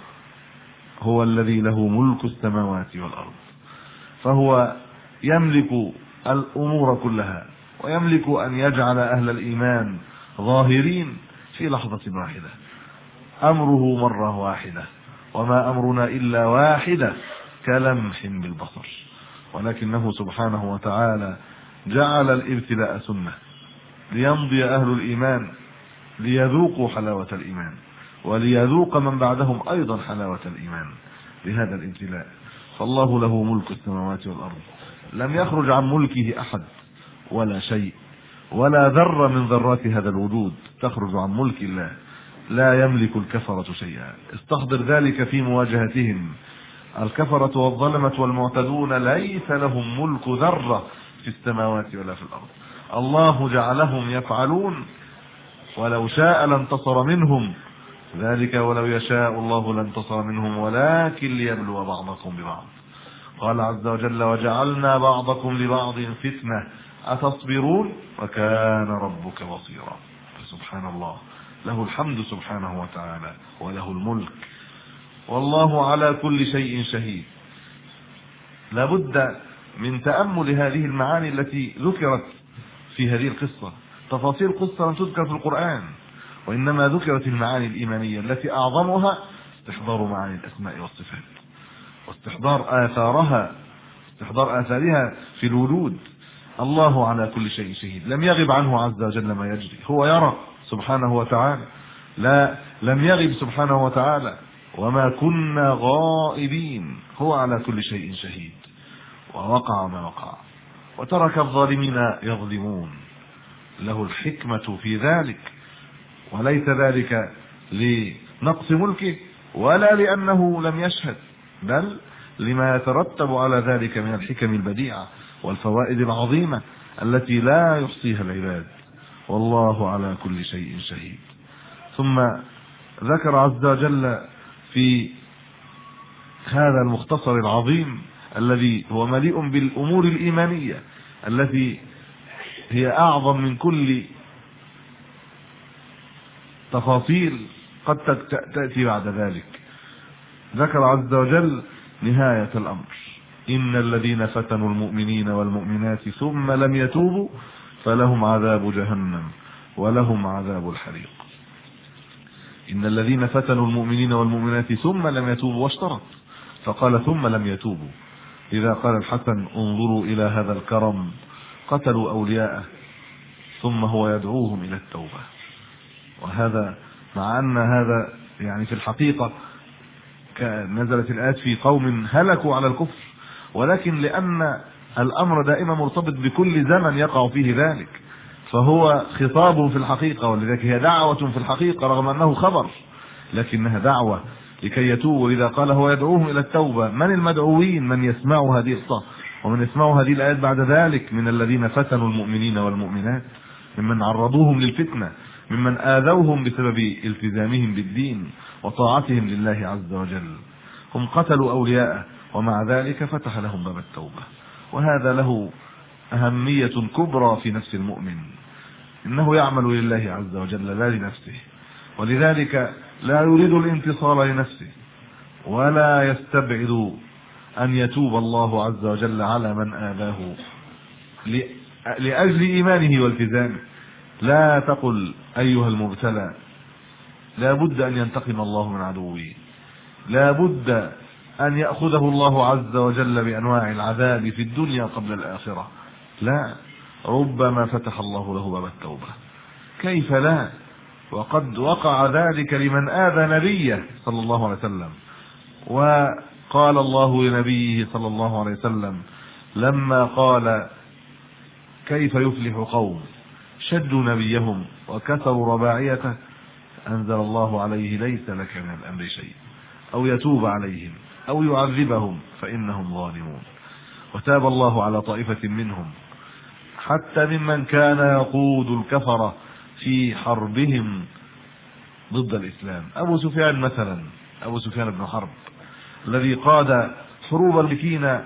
[SPEAKER 3] هو الذي له ملك السماوات والأرض، فهو يملك الأمور كلها، ويملك أن يجعل أهل الإيمان ظاهرين في لحظة واحدة. أمره مرة واحدة، وما أمرنا إلا واحدة كلمح بالبصر. ولكنه سبحانه وتعالى جعل الابتلاء سنة ليمضي أهل الإيمان ليذوقوا حلاوة الإيمان، وليذوق من بعدهم أيضا حلاوة الإيمان بهذا الابتلاء. فالله له ملك السماوات والأرض، لم يخرج عن ملكه أحد ولا شيء، ولا ذرة من ذرات هذا الوجود تخرج عن ملك الله. لا يملك الكفرة شيئا. استحضر ذلك في مواجهتهم. الكفرة والظلمة والمعتدون ليس لهم ملك ذرة في السماوات ولا في الأرض. الله جعلهم يفعلون، ولو شاء لانتصر منهم ذلك، ولو يشاء الله لانتصر منهم ولكن ليبلو بعضكم ببعض. قال عز وجل: وجعلنا بعضكم لبعض فتنة أتصبرون وكان ربك بصيرا. سبحان الله، له الحمد سبحانه وتعالى وله الملك، والله على كل شيء شهيد. لابد من تأمل هذه المعاني التي ذكرت في هذه القصة. تفاصيل القصة لم تذكر في القرآن، وإنما ذكرت المعاني الإيمانية التي أعظمها استحضار معاني الأسماء والصفات، واستحضار آثارها استحضار آثارها في الوجود. الله على كل شيء شهيد، لم يغب عنه عز وجل ما يجري، هو يرى سبحانه وتعالى، لا لم يغب سبحانه وتعالى، وما كنا غائبين، هو على كل شيء شهيد. ووقع ما وقع، وترك الظالمين يظلمون، له الحكمة في ذلك، وليس ذلك لنقص ملكه ولا لأنه لم يشهد، بل لما يترتب على ذلك من الحكم البديعة والفوائد العظيمة التي لا يحصيها العباد. والله على كل شيء شهيد. ثم ذكر عز وجل في هذا المختصر العظيم الذي هو مليء بالأمور الإيمانية التي هي أعظم من كل تفاصيل قد تأتي بعد ذلك. ذكر عز وجل نهاية الأمر: إن الذين فتنوا المؤمنين والمؤمنات ثم لم يتوبوا فلهم عذاب جهنم ولهم عذاب الحريق. إن الذين فتنوا المؤمنين والمؤمنات ثم لم يتوبوا، واشترط فقال ثم لم يتوبوا. إذا قال الحسن انظروا إلى هذا الكرم، قتلوا أولياءه ثم هو يدعوهم إلى التوبة. وهذا مع أن هذا يعني في الحقيقة نزلت الآيات في قوم هلكوا على الكفر، ولكن لأن الأمر دائما مرتبط بكل زمن يقع فيه ذلك، فهو خطاب في الحقيقة، ولذلك هي دعوة في الحقيقة رغم أنه خبر، لكنها دعوة لكي يتوبوا. إذا قال هو يدعوهم إلى التوبة، من المدعوين؟ من يسمعوا هذه الصلاة ومن يسمعوا هذه الآيات بعد ذلك من الذين فتنوا المؤمنين والمؤمنات، ممن عرضوهم للفتنة، ممن آذوهم بسبب التزامهم بالدين وطاعتهم لله عز وجل. هم قتلوا أولياءه ومع ذلك فتح لهم باب التوبة، وهذا له أهمية كبرى في نفس المؤمن، إنه يعمل لله عز وجل لا لنفسه، ولذلك لا يريد الانتصار لنفسه ولا يستبعد أن يتوب الله عز وجل على من آذاه لأجل إيمانه والتزامه. لا تقل أيها المبتلى لا بد أن ينتقم الله من عدوه، لا بد أن يأخذه الله عز وجل بأنواع العذاب في الدنيا قبل الآخرة. لا، ربما فتح الله له باب التوبة، كيف لا؟ وقد وقع ذلك لمن آذى نبيه صلى الله عليه وسلم. وقال الله لنبيه صلى الله عليه وسلم لما قال كيف يفلح قوم شدوا نبيهم وكسروا رباعيته، أنزل الله عليه ليس لك من الأمر شيء، أو يتوب عليهم أو يعذبهم فإنهم ظالمون. وتاب الله على طائفة منهم حتى ممن كان يقود الكفرة في حربهم ضد الإسلام. أبو سفيان مثلا، أبو سفيان بن حرب الذي قاد حروب المشركين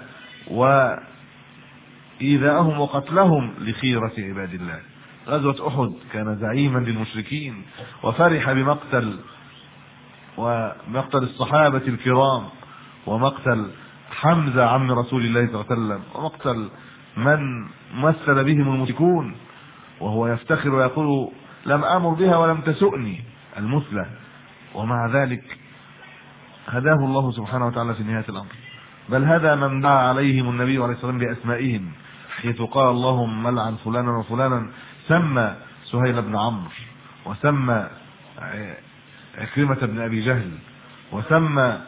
[SPEAKER 3] وإيذاءهم وقتلهم لخيرة عباد الله. غزوة أحد كان زعيما للمشركين وفرح بمقتل ومقتل الصحابة الكرام ومقتل حمزة عم رسول الله صلى الله عليه وسلم ومقتل من مثل بهم المشركون، وهو يفتخر ويقول لم أمر بها ولم تسؤني المثلى، ومع ذلك هداه الله سبحانه وتعالى في نهاية الأمر. بل هذا من دعا عليهم النبي عليه الصلاة والسلام بأسمائهم، حيث قال اللهم ملعن فلانا وفلانا، سمى سهيل بن عمرو وسمى عكرمة بن أبي جهل وسمى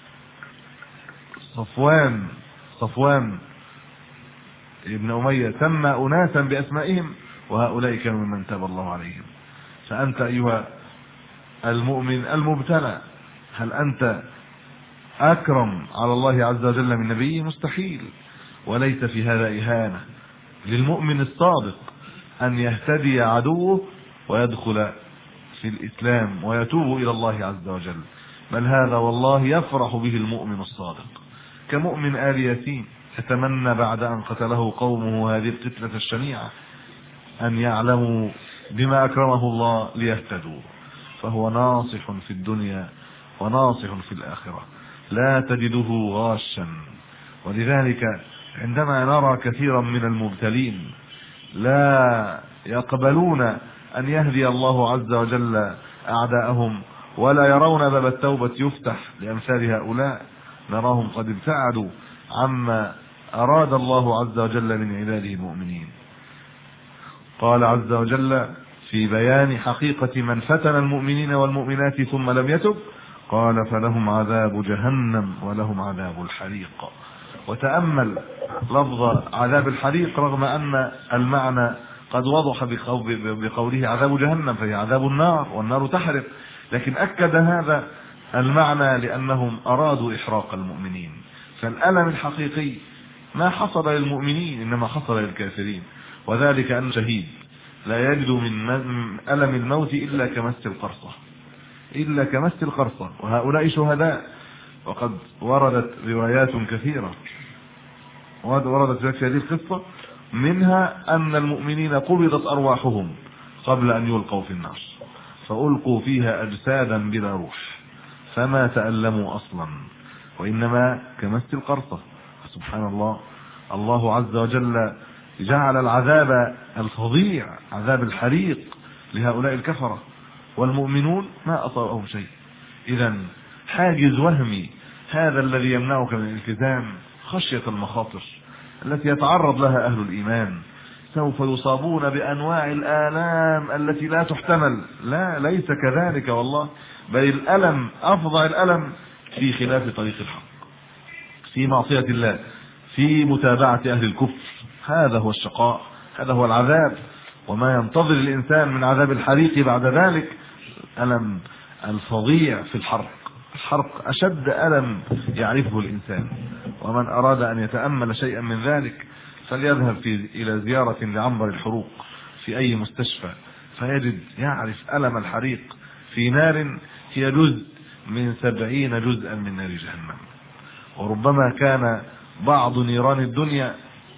[SPEAKER 3] صفوان صفوان ابن أمية، سمى أناسا بأسمائهم، وهؤلاء كانوا ممن تاب الله عليهم. فأنت أيها المؤمن المبتلى، هل أنت أكرم على الله عز وجل من نبيه؟ مستحيل. وليس في هذا إهانة للمؤمن الصادق أن يهتدي عدوه ويدخل في الإسلام ويتوب إلى الله عز وجل، بل هذا والله يفرح به المؤمن الصادق، كمؤمن آل ياسين يتمنى بعد أن قتله قومه هذه القتلة الشنيعة أن يعلموا بما أكرمه الله ليهتدوا. فهو ناصح في الدنيا وناصح في الآخرة، لا تجده غاشا. ولذلك عندما نرى كثيرا من المبتلين لا يقبلون أن يهدي الله عز وجل أعداءهم ولا يرون باب التوبة يفتح لأمثال هؤلاء، نراهم قد ابتعدوا عما أراد الله عز وجل من عباده المؤمنين. قال عز وجل في بيان حقيقة من فتن المؤمنين والمؤمنات ثم لم يتب، قال فلهم عذاب جهنم ولهم عذاب الحريق. وتأمل لفظ عذاب الحريق رغم أن المعنى قد وضح بقوله عذاب جهنم، فهي عذاب النار والنار تحرق، لكن أكد هذا المعنى لأنهم أرادوا إحراق المؤمنين. فالألم الحقيقي ما حصل للمؤمنين إنما حصل للكافرين، وذلك أن شهيد لا يجد من ألم الموت إلا كمس القرصة إلا كمس القرصة وهؤلاء شهداء. وقد وردت روايات كثيرة وردت في هذه القصة، منها أن المؤمنين قبضت أرواحهم قبل أن يلقوا في النار، فألقوا فيها أجسادا بلا روح فما تألموا أصلا وإنما كمس القرصة. سبحان الله، الله عز وجل جعل العذاب الفظيع عذاب الحريق لهؤلاء الكفرة، والمؤمنون ما أصابهم شيء. إذن حاجز وهمي هذا الذي يمنعك من الالتزام خشية المخاطر التي يتعرض لها أهل الإيمان. سوف يصابون بأنواع الآلام التي لا تحتمل. لا، ليس كذلك والله، بل الألم أفظع الألم في خلاف طريق الحق، في معصية الله، في متابعة أهل الكفر. هذا هو الشقاء، هذا هو العذاب. وما ينتظر الإنسان من عذاب الحريق بعد ذلك ألم الفظيع في الحرق. الحرق أشد ألم يعرفه الإنسان، ومن أراد أن يتأمل شيئا من ذلك فليذهب في إلى زيارة لعنبر الحروق في أي مستشفى، فيجد يعرف ألم الحريق في نار هي جزء من سبعين جزءا من نار جهنم. وربما كان بعض نيران الدنيا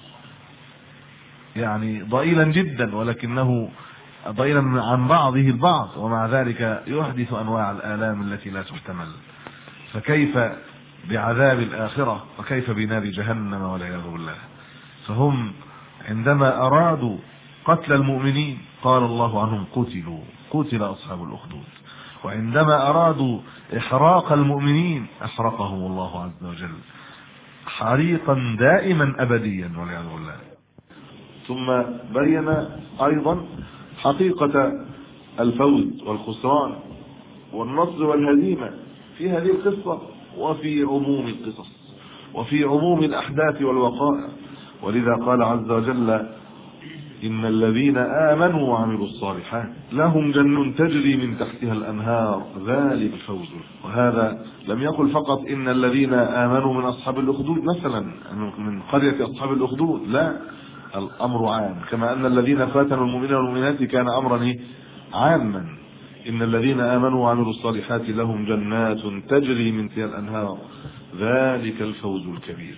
[SPEAKER 3] يعني ضئيلا جدا، ولكنه ضئيلا عن بعضه البعض، ومع ذلك يحدث أنواع الآلام التي لا تحتمل. فكيف بعذاب الآخرة، وكيف بنار جهنم والعياذ بالله. فهم عندما أرادوا قتل المؤمنين قال الله عنهم قتلوا، قتل أصحاب الأخدود. وعندما أرادوا إحراق المؤمنين أحرقهم الله عز وجل حريقا دائما أبديا والعياذ بالله. ثم بين أيضا حقيقة الفوز والخسران والنصر والهزيمة في هذه القصة، وفي عموم القصص، وفي عموم الأحداث والوقائع. ولذا قال عز وجل إن الذين آمنوا وعملوا الصالحات لهم جنات تجري من تحتها الأنهار ذلك الفوز. وهذا لم يقل فقط إن الذين آمنوا من أصحاب الأخدود مثلا من قرية أصحاب الأخدود، لا، الأمر عام. كما أن الذين فاتنوا المؤمنين والمؤمنات كان أمرا عاما. إن الذين آمنوا وعملوا الصالحات لهم جنات تجري من تحتها الأنهار ذلك الفوز الكبير.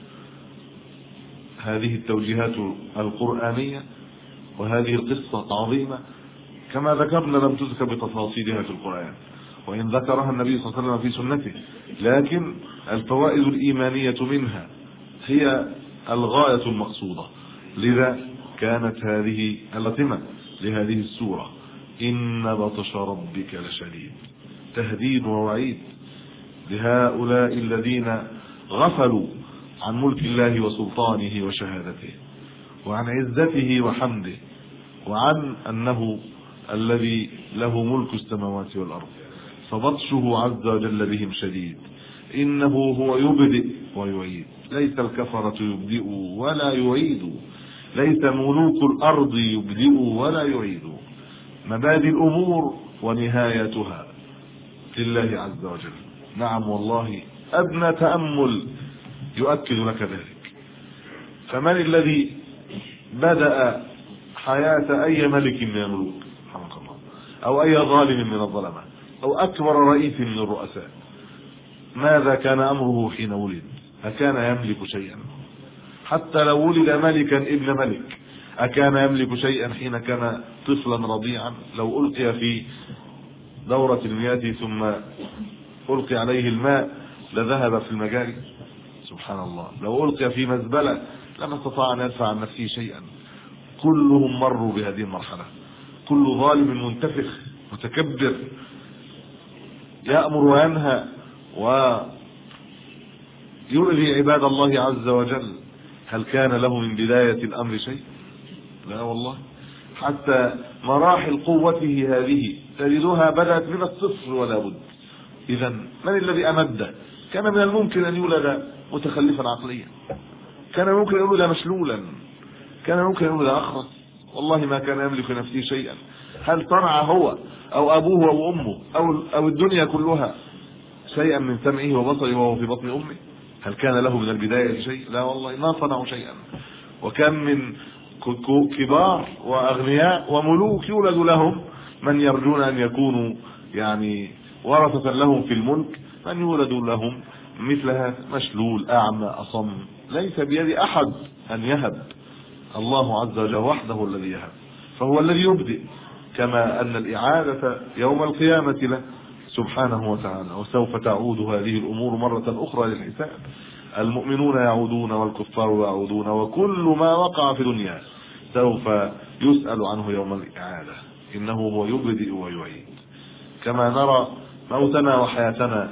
[SPEAKER 3] هذه التوجيهات القرآنية وهذه القصة عظيمة كما ذكرنا لم تذكر بتفاصيلها في القرآن، وإن ذكرها النبي صلى الله عليه وسلم في سنته، لكن الفوائد الإيمانية منها هي الغاية المقصودة. لذا كانت هذه الخاتمة لهذه السورة إن بطش ربك لشديد، تهديد ووعيد لهؤلاء الذين غفلوا عن ملك الله وسلطانه وشهادته وعن عزته وحمده وعن أنه الذي له ملك السماوات والأرض. فبطشه عز وجل بهم شديد. إنه هو يبدئ ويعيد، ليس الكفرة يبدئوا ولا يعيدوا، ليس ملوك الأرض يبدئوا ولا يعيدوا. مبادئ الأمور ونهايتها لله عز وجل. نعم والله أدنى تأمل يؤكد لك ذلك. فمن الذي بدأ حياة أي ملك من الملوك رحمه الله، أو أي ظالم من الظلمة، أو أكبر رئيس من الرؤساء؟ ماذا كان أمره حين ولد؟ أكان يملك شيئا؟ حتى لو ولد ملكا ابن ملك أكان يملك شيئا حين كان طفلا رضيعا؟ لو ألقي في دورة المياه ثم ألقي عليه الماء لذهب في المجاري؟ سبحان الله. لو ألقي في مزبلة لما استطاع أن يدفع عن نفسه شيئا. كلهم مروا بهذه المرحلة. كل ظالم منتفخ متكبر يأمر وينهى ويؤذي عباد الله عز وجل، هل كان له من بداية الأمر شيء؟ لا والله. حتى مراحل قوته هذه تجدها بدأت من الصفر ولا بد. إذن من الذي أمده؟ كان من الممكن أن يولد متخلفا عقليا، كان ممكن أن يولد مشلولا، كان ممكن أن يولد أخرس، والله ما كان يملك نفسه شيئا. هل صنع هو أو أبوه أو أمه أو, أو الدنيا كلها شيئا من سمعه وبصره وهو في بطن أمه؟ هل كان له من البداية شيء؟ لا والله ما صنعوا شيئا. وكم من كبار وأغنياء وملوك يولد لهم من يرجون أن يكونوا يعني ورثة لهم في الملك، من يولد لهم مثل هذا مشلول أعمى أصم. ليس بيد أحد أن يهب، الله عز وجل وحده الذي يهب، فهو الذي يبدئ، كما أن الإعادة يوم القيامة له سبحانه وتعالى. وسوف تعود هذه الأمور مرة أخرى للحساب. المؤمنون يعودون والكفار يعودون، وكل ما وقع في الدنيا سوف يسأل عنه يوم الإعادة. إنه هو يبدئ ويعيد. كما نرى موتنا وحياتنا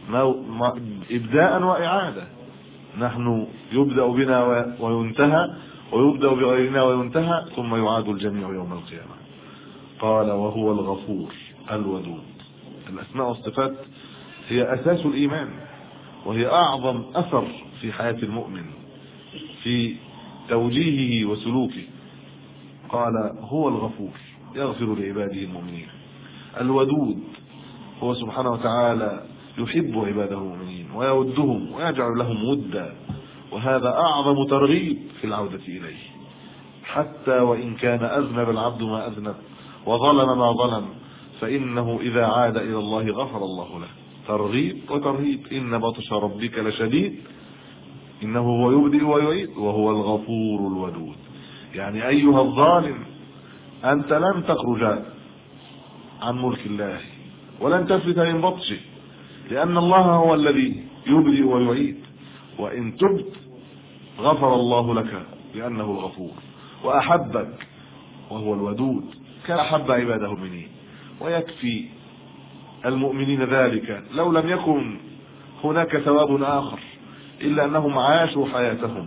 [SPEAKER 3] إبداء وإعادة، نحن يبدأ بنا وينتهى، ويبدأ بغيرنا وينتهى، ثم يعاد الجميع يوم القيامة. قال وهو الغفور الودود. الأسماء والصفات هي أساس الإيمان، وهي أعظم أثر في حياة المؤمن في توجيهه وسلوكه. قال هو الغفور يغفر لعباده المؤمنين. الودود هو سبحانه وتعالى يحب عباده المؤمنين ويودهم ويجعل لهم ودا، وهذا أعظم ترغيب في العودة إليه. حتى وإن كان أذنب العبد ما أذنب وظلم ما ظلم، فإنه إذا عاد إلى الله غفر الله له. ترغيب وترهيب. إن بطش ربك لشديد إنه هو يبدئ ويعيد وهو الغفور الودود. يعني أيها الظالم، أنت لن تخرج عن ملك الله ولن تفلت من بطشه، لأن الله هو الذي يبدئ ويعيد. وإن تبت غفر الله لك لأنه الغفور، وأحبك وهو الودود كان أحب عباده المؤمنين. ويكفي المؤمنين ذلك لو لم يكن هناك ثواب آخر، إلا أنهم عاشوا حياتهم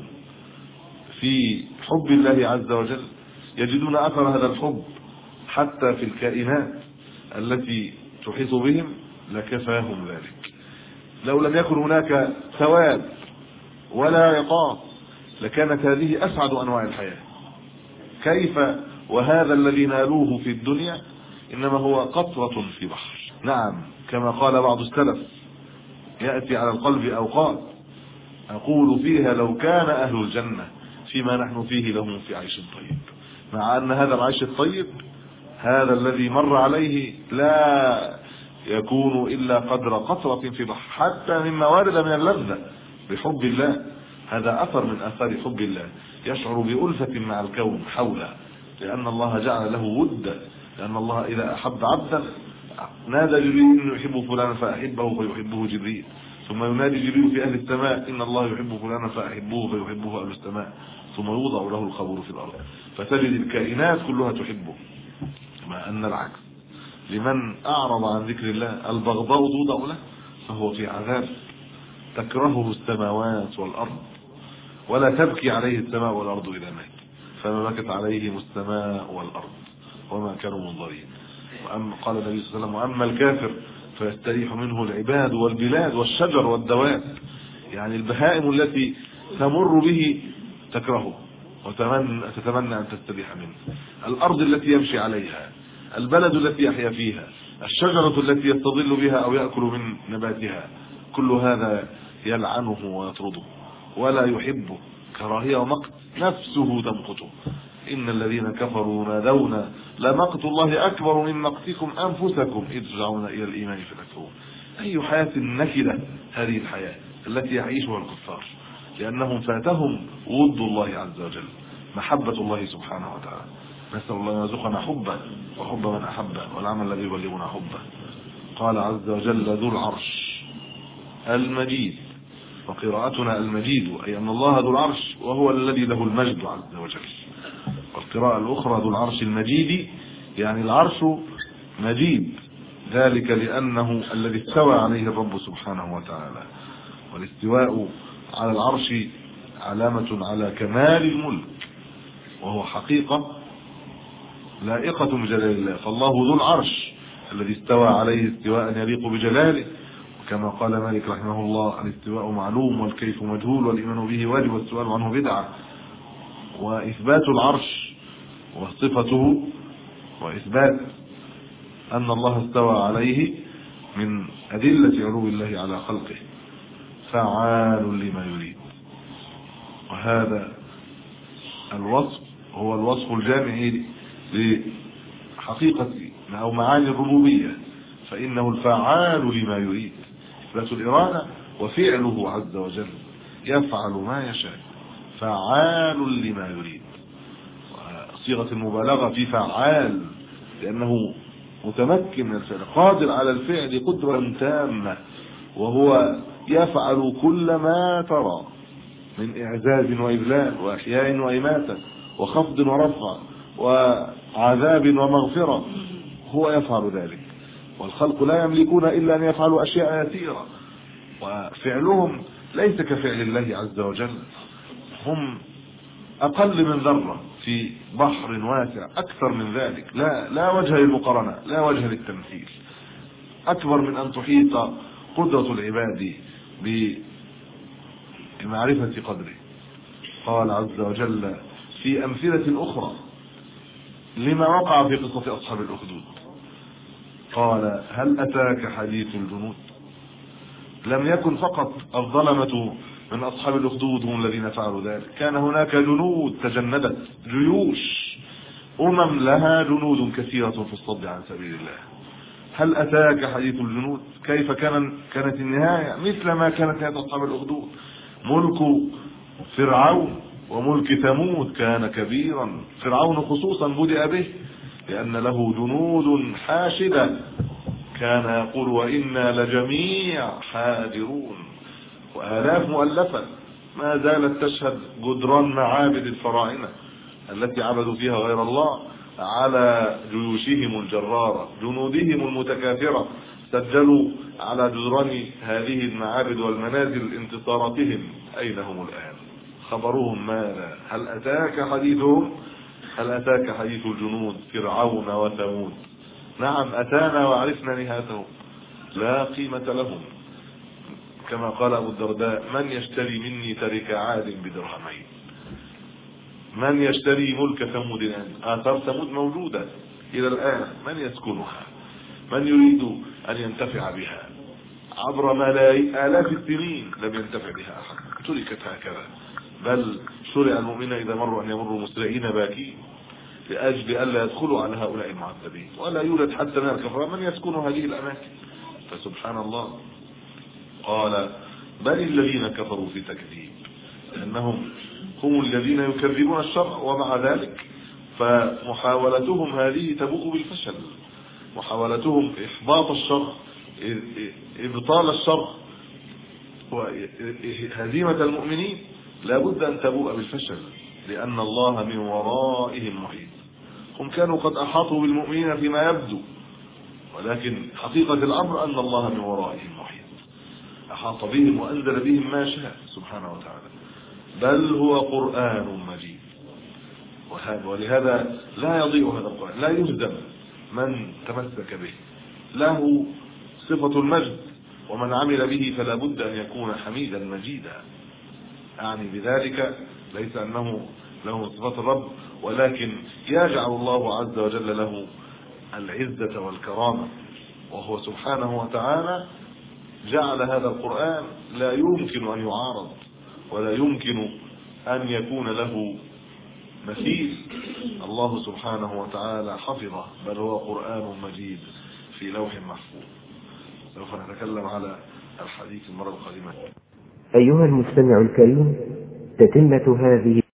[SPEAKER 3] في حب الله عز وجل، يجدون أثر هذا الحب حتى في الكائنات التي تحيط بهم، لكفاهم ذلك. لو لم يكن هناك ثواب ولا عقاب لكانت هذه أسعد أنواع الحياة. كيف وهذا الذي نالوه في الدنيا إنما هو قطرة في بحر. نعم، كما قال بعض السلف: يأتي على القلب أوقات أقول فيها لو كان أهل الجنة فيما نحن فيه لهم في عيش طيب. مع أن هذا العيش الطيب هذا الذي مر عليه لا يكون إلا قدر قطرة في بحر، حتى مما ورد من اللذة بحب الله. هذا أثر من آثار حب الله، يشعر بألفة مع الكون حوله، لأن الله جعل له ودا. لأن الله إذا أحب عبدا نادى جبريل إنه يحب فلانا فأحبه فيحبه جبريل، ثم ينادي جبريل في أهل السماء إن الله يحب فلانا فأحبه فيحبه أهل السماء، ثم يوضع له القبول في الأرض، فتجد الكائنات كلها تحبه. مع أن العكس، لمن أعرض عن ذكر الله البغضاء توضع له، فهو في عذاب تكرهه السماوات والأرض، ولا تبكي عليه السماء والأرض إذا مات، فما بكت عليهم السماء والأرض وما كانوا منظرين. وأما قال النبي صلى الله عليه وسلم: وأما الكافر فيستريح منه العباد والبلاد والشجر والدواب. يعني البهائم التي تمر به تكرهه وتتمنى أن تستريح منه، الأرض التي يمشي عليها، البلد التي يحيا فيها، الشجرة التي يستظل بها أو يأكل من نباتها، كل هذا يلعنه ويطرده ولا يحبه، كراهية ومقت، نفسه تمقته. إن الذين كفروا ينادون لمقت الله أكبر من مقتكم أنفسكم إذ تدعون إلى الإيمان فتكفرون. أي حياة نكدة هذه الحياة التي يعيشها الكفار، لأنهم فاتهم ود الله عز وجل، محبة الله سبحانه وتعالى. نسأل الله أن يرزقنا حبه وحب من أحبه والعمل الذي يبلغنا حبه. قال عز وجل: ذو العرش المجيد. وقراءتنا المجيد أي أن الله ذو العرش وهو الذي له المجد عز وجل. والقراءة الأخرى ذو العرش المجيد، يعني العرش مجيد، ذلك لأنه الذي استوى عليه الرب سبحانه وتعالى. والاستواء على العرش علامة على كمال الملك، وهو حقيقة لائقة بجلال الله. فالله ذو العرش الذي استوى عليه استواء يليق بجلاله. كما قال مالك رحمه الله: الاستواء معلوم والكيف مجهول والإيمان به واجب والسؤال عنه بدعة. وإثبات العرش وصفته وإثبات أن الله استوى عليه من أدلة علو الله على خلقه، فعال لما يريد. وهذا الوصف هو الوصف الجامع لحقيقة أو معاني الربوبية، فإنه الفعال لما يريد، إثبات الإرادة وفعله عز وجل، يفعل ما يشاء، فعال لما يريد. صيغة المبالغة في فعال، لأنه متمكن من الفعل، قادر على الفعل قدرة تامة، وهو يفعل كل ما ترى من إعزاز وإذلال وإحياء وإماتة وخفض ورفع وعذاب ومغفرة، هو يفعل ذلك، والخلق لا يملكون إلا أن يفعلوا أشياء يسيرة، وفعلهم ليس كفعل الله عز وجل. هم أقل من ذرة في بحر واسع، أكثر من ذلك لا لا وجه للمقارنة، لا وجه للتمثيل، أكبر من أن تحيط قدرة العباد بمعرفة قدره. قال عز وجل في أمثلة أخرى لما وقع في قصة أصحاب الأخدود، قال هل أتاك حديث الجنود. لم يكن فقط الظلمة من أصحاب الأخدود هم الذين فعلوا ذلك، كان هناك جنود تجندت، جيوش أمم لها جنود كثيرة في الصد عن سبيل الله. هل أتاك حديث الجنود، كيف كان كانت النهاية؟ مثل ما كانت نهاية أصحاب الأخدود. ملك فرعون وملك ثمود كان كبيرا، فرعون خصوصا بدأ به لأن له جنود حاشدة، كان يقول وإنا لجميع حاذرون، وآلاف مؤلفة ما زالت تشهد جدران معابد الفراعنة التي عبدوا فيها غير الله على جيوشهم الجرارة، جنودهم المتكاثرة، سجلوا على جدران هذه المعابد والمنازل انتصاراتهم. أين هم الآن؟ خبرهم ماذا؟ هل أتاك حديثهم؟ هل أتاك حديث الجنود فرعون وثمود؟ نعم أتانا وعرفنا نهايتهم، لا قيمة لهم. كما قال أبو الدرداء من يشتري مني ترك عاد بدرهمين، من يشتري ملك ثمود الآن؟ آثار ثمود موجودة إلى الآن، من يسكنها؟ من يريد أن ينتفع بها؟ عبر ملايين آلاف السنين لم ينتفع بها أحد، تركت هكذا. بل شرع المؤمنين إذا مروا أن يمروا مسرعين باكين لأجل ألا يدخلوا على هؤلاء المعذبين، ولا يوجد حتى من الكفار من يسكن هذه الأماكن. فسبحان الله، قال بل الذين كفروا في تكذيب، لأنهم هم الذين يكذبون الشرع، ومع ذلك فمحاولتهم هذه تبوء بالفشل، محاولتهم إحباط الشرع، إبطال الشرع وهزيمة المؤمنين لابد أن تبوء بالفشل، لأن الله من ورائهم محيط. هم كانوا قد أحاطوا بالمؤمنين فيما يبدو، ولكن حقيقة الأمر أن الله من ورائهم محيط، أحاط بهم وأنزل بهم ما شاء سبحانه وتعالى. بل هو قرآن مجيد، ولهذا لا يضيع هذا القرآن، لا يهزم من تمسك به، له صفة المجد، ومن عمل به فلا بد أن يكون حميدا مجيدا. أعني بذلك ليس أنه له صفات الرب، ولكن يجعل الله عز وجل له العزة والكرامة، وهو سبحانه وتعالى جعل هذا القرآن لا يمكن أن يعارض، ولا يمكن أن يكون له مثيل. الله سبحانه وتعالى حفظه، بل هو قرآن مجيد في لوح محفوظ. سوف نتكلم على الحديث المرة القادمة.
[SPEAKER 4] أيها المستمع الكريم، تتمة هذه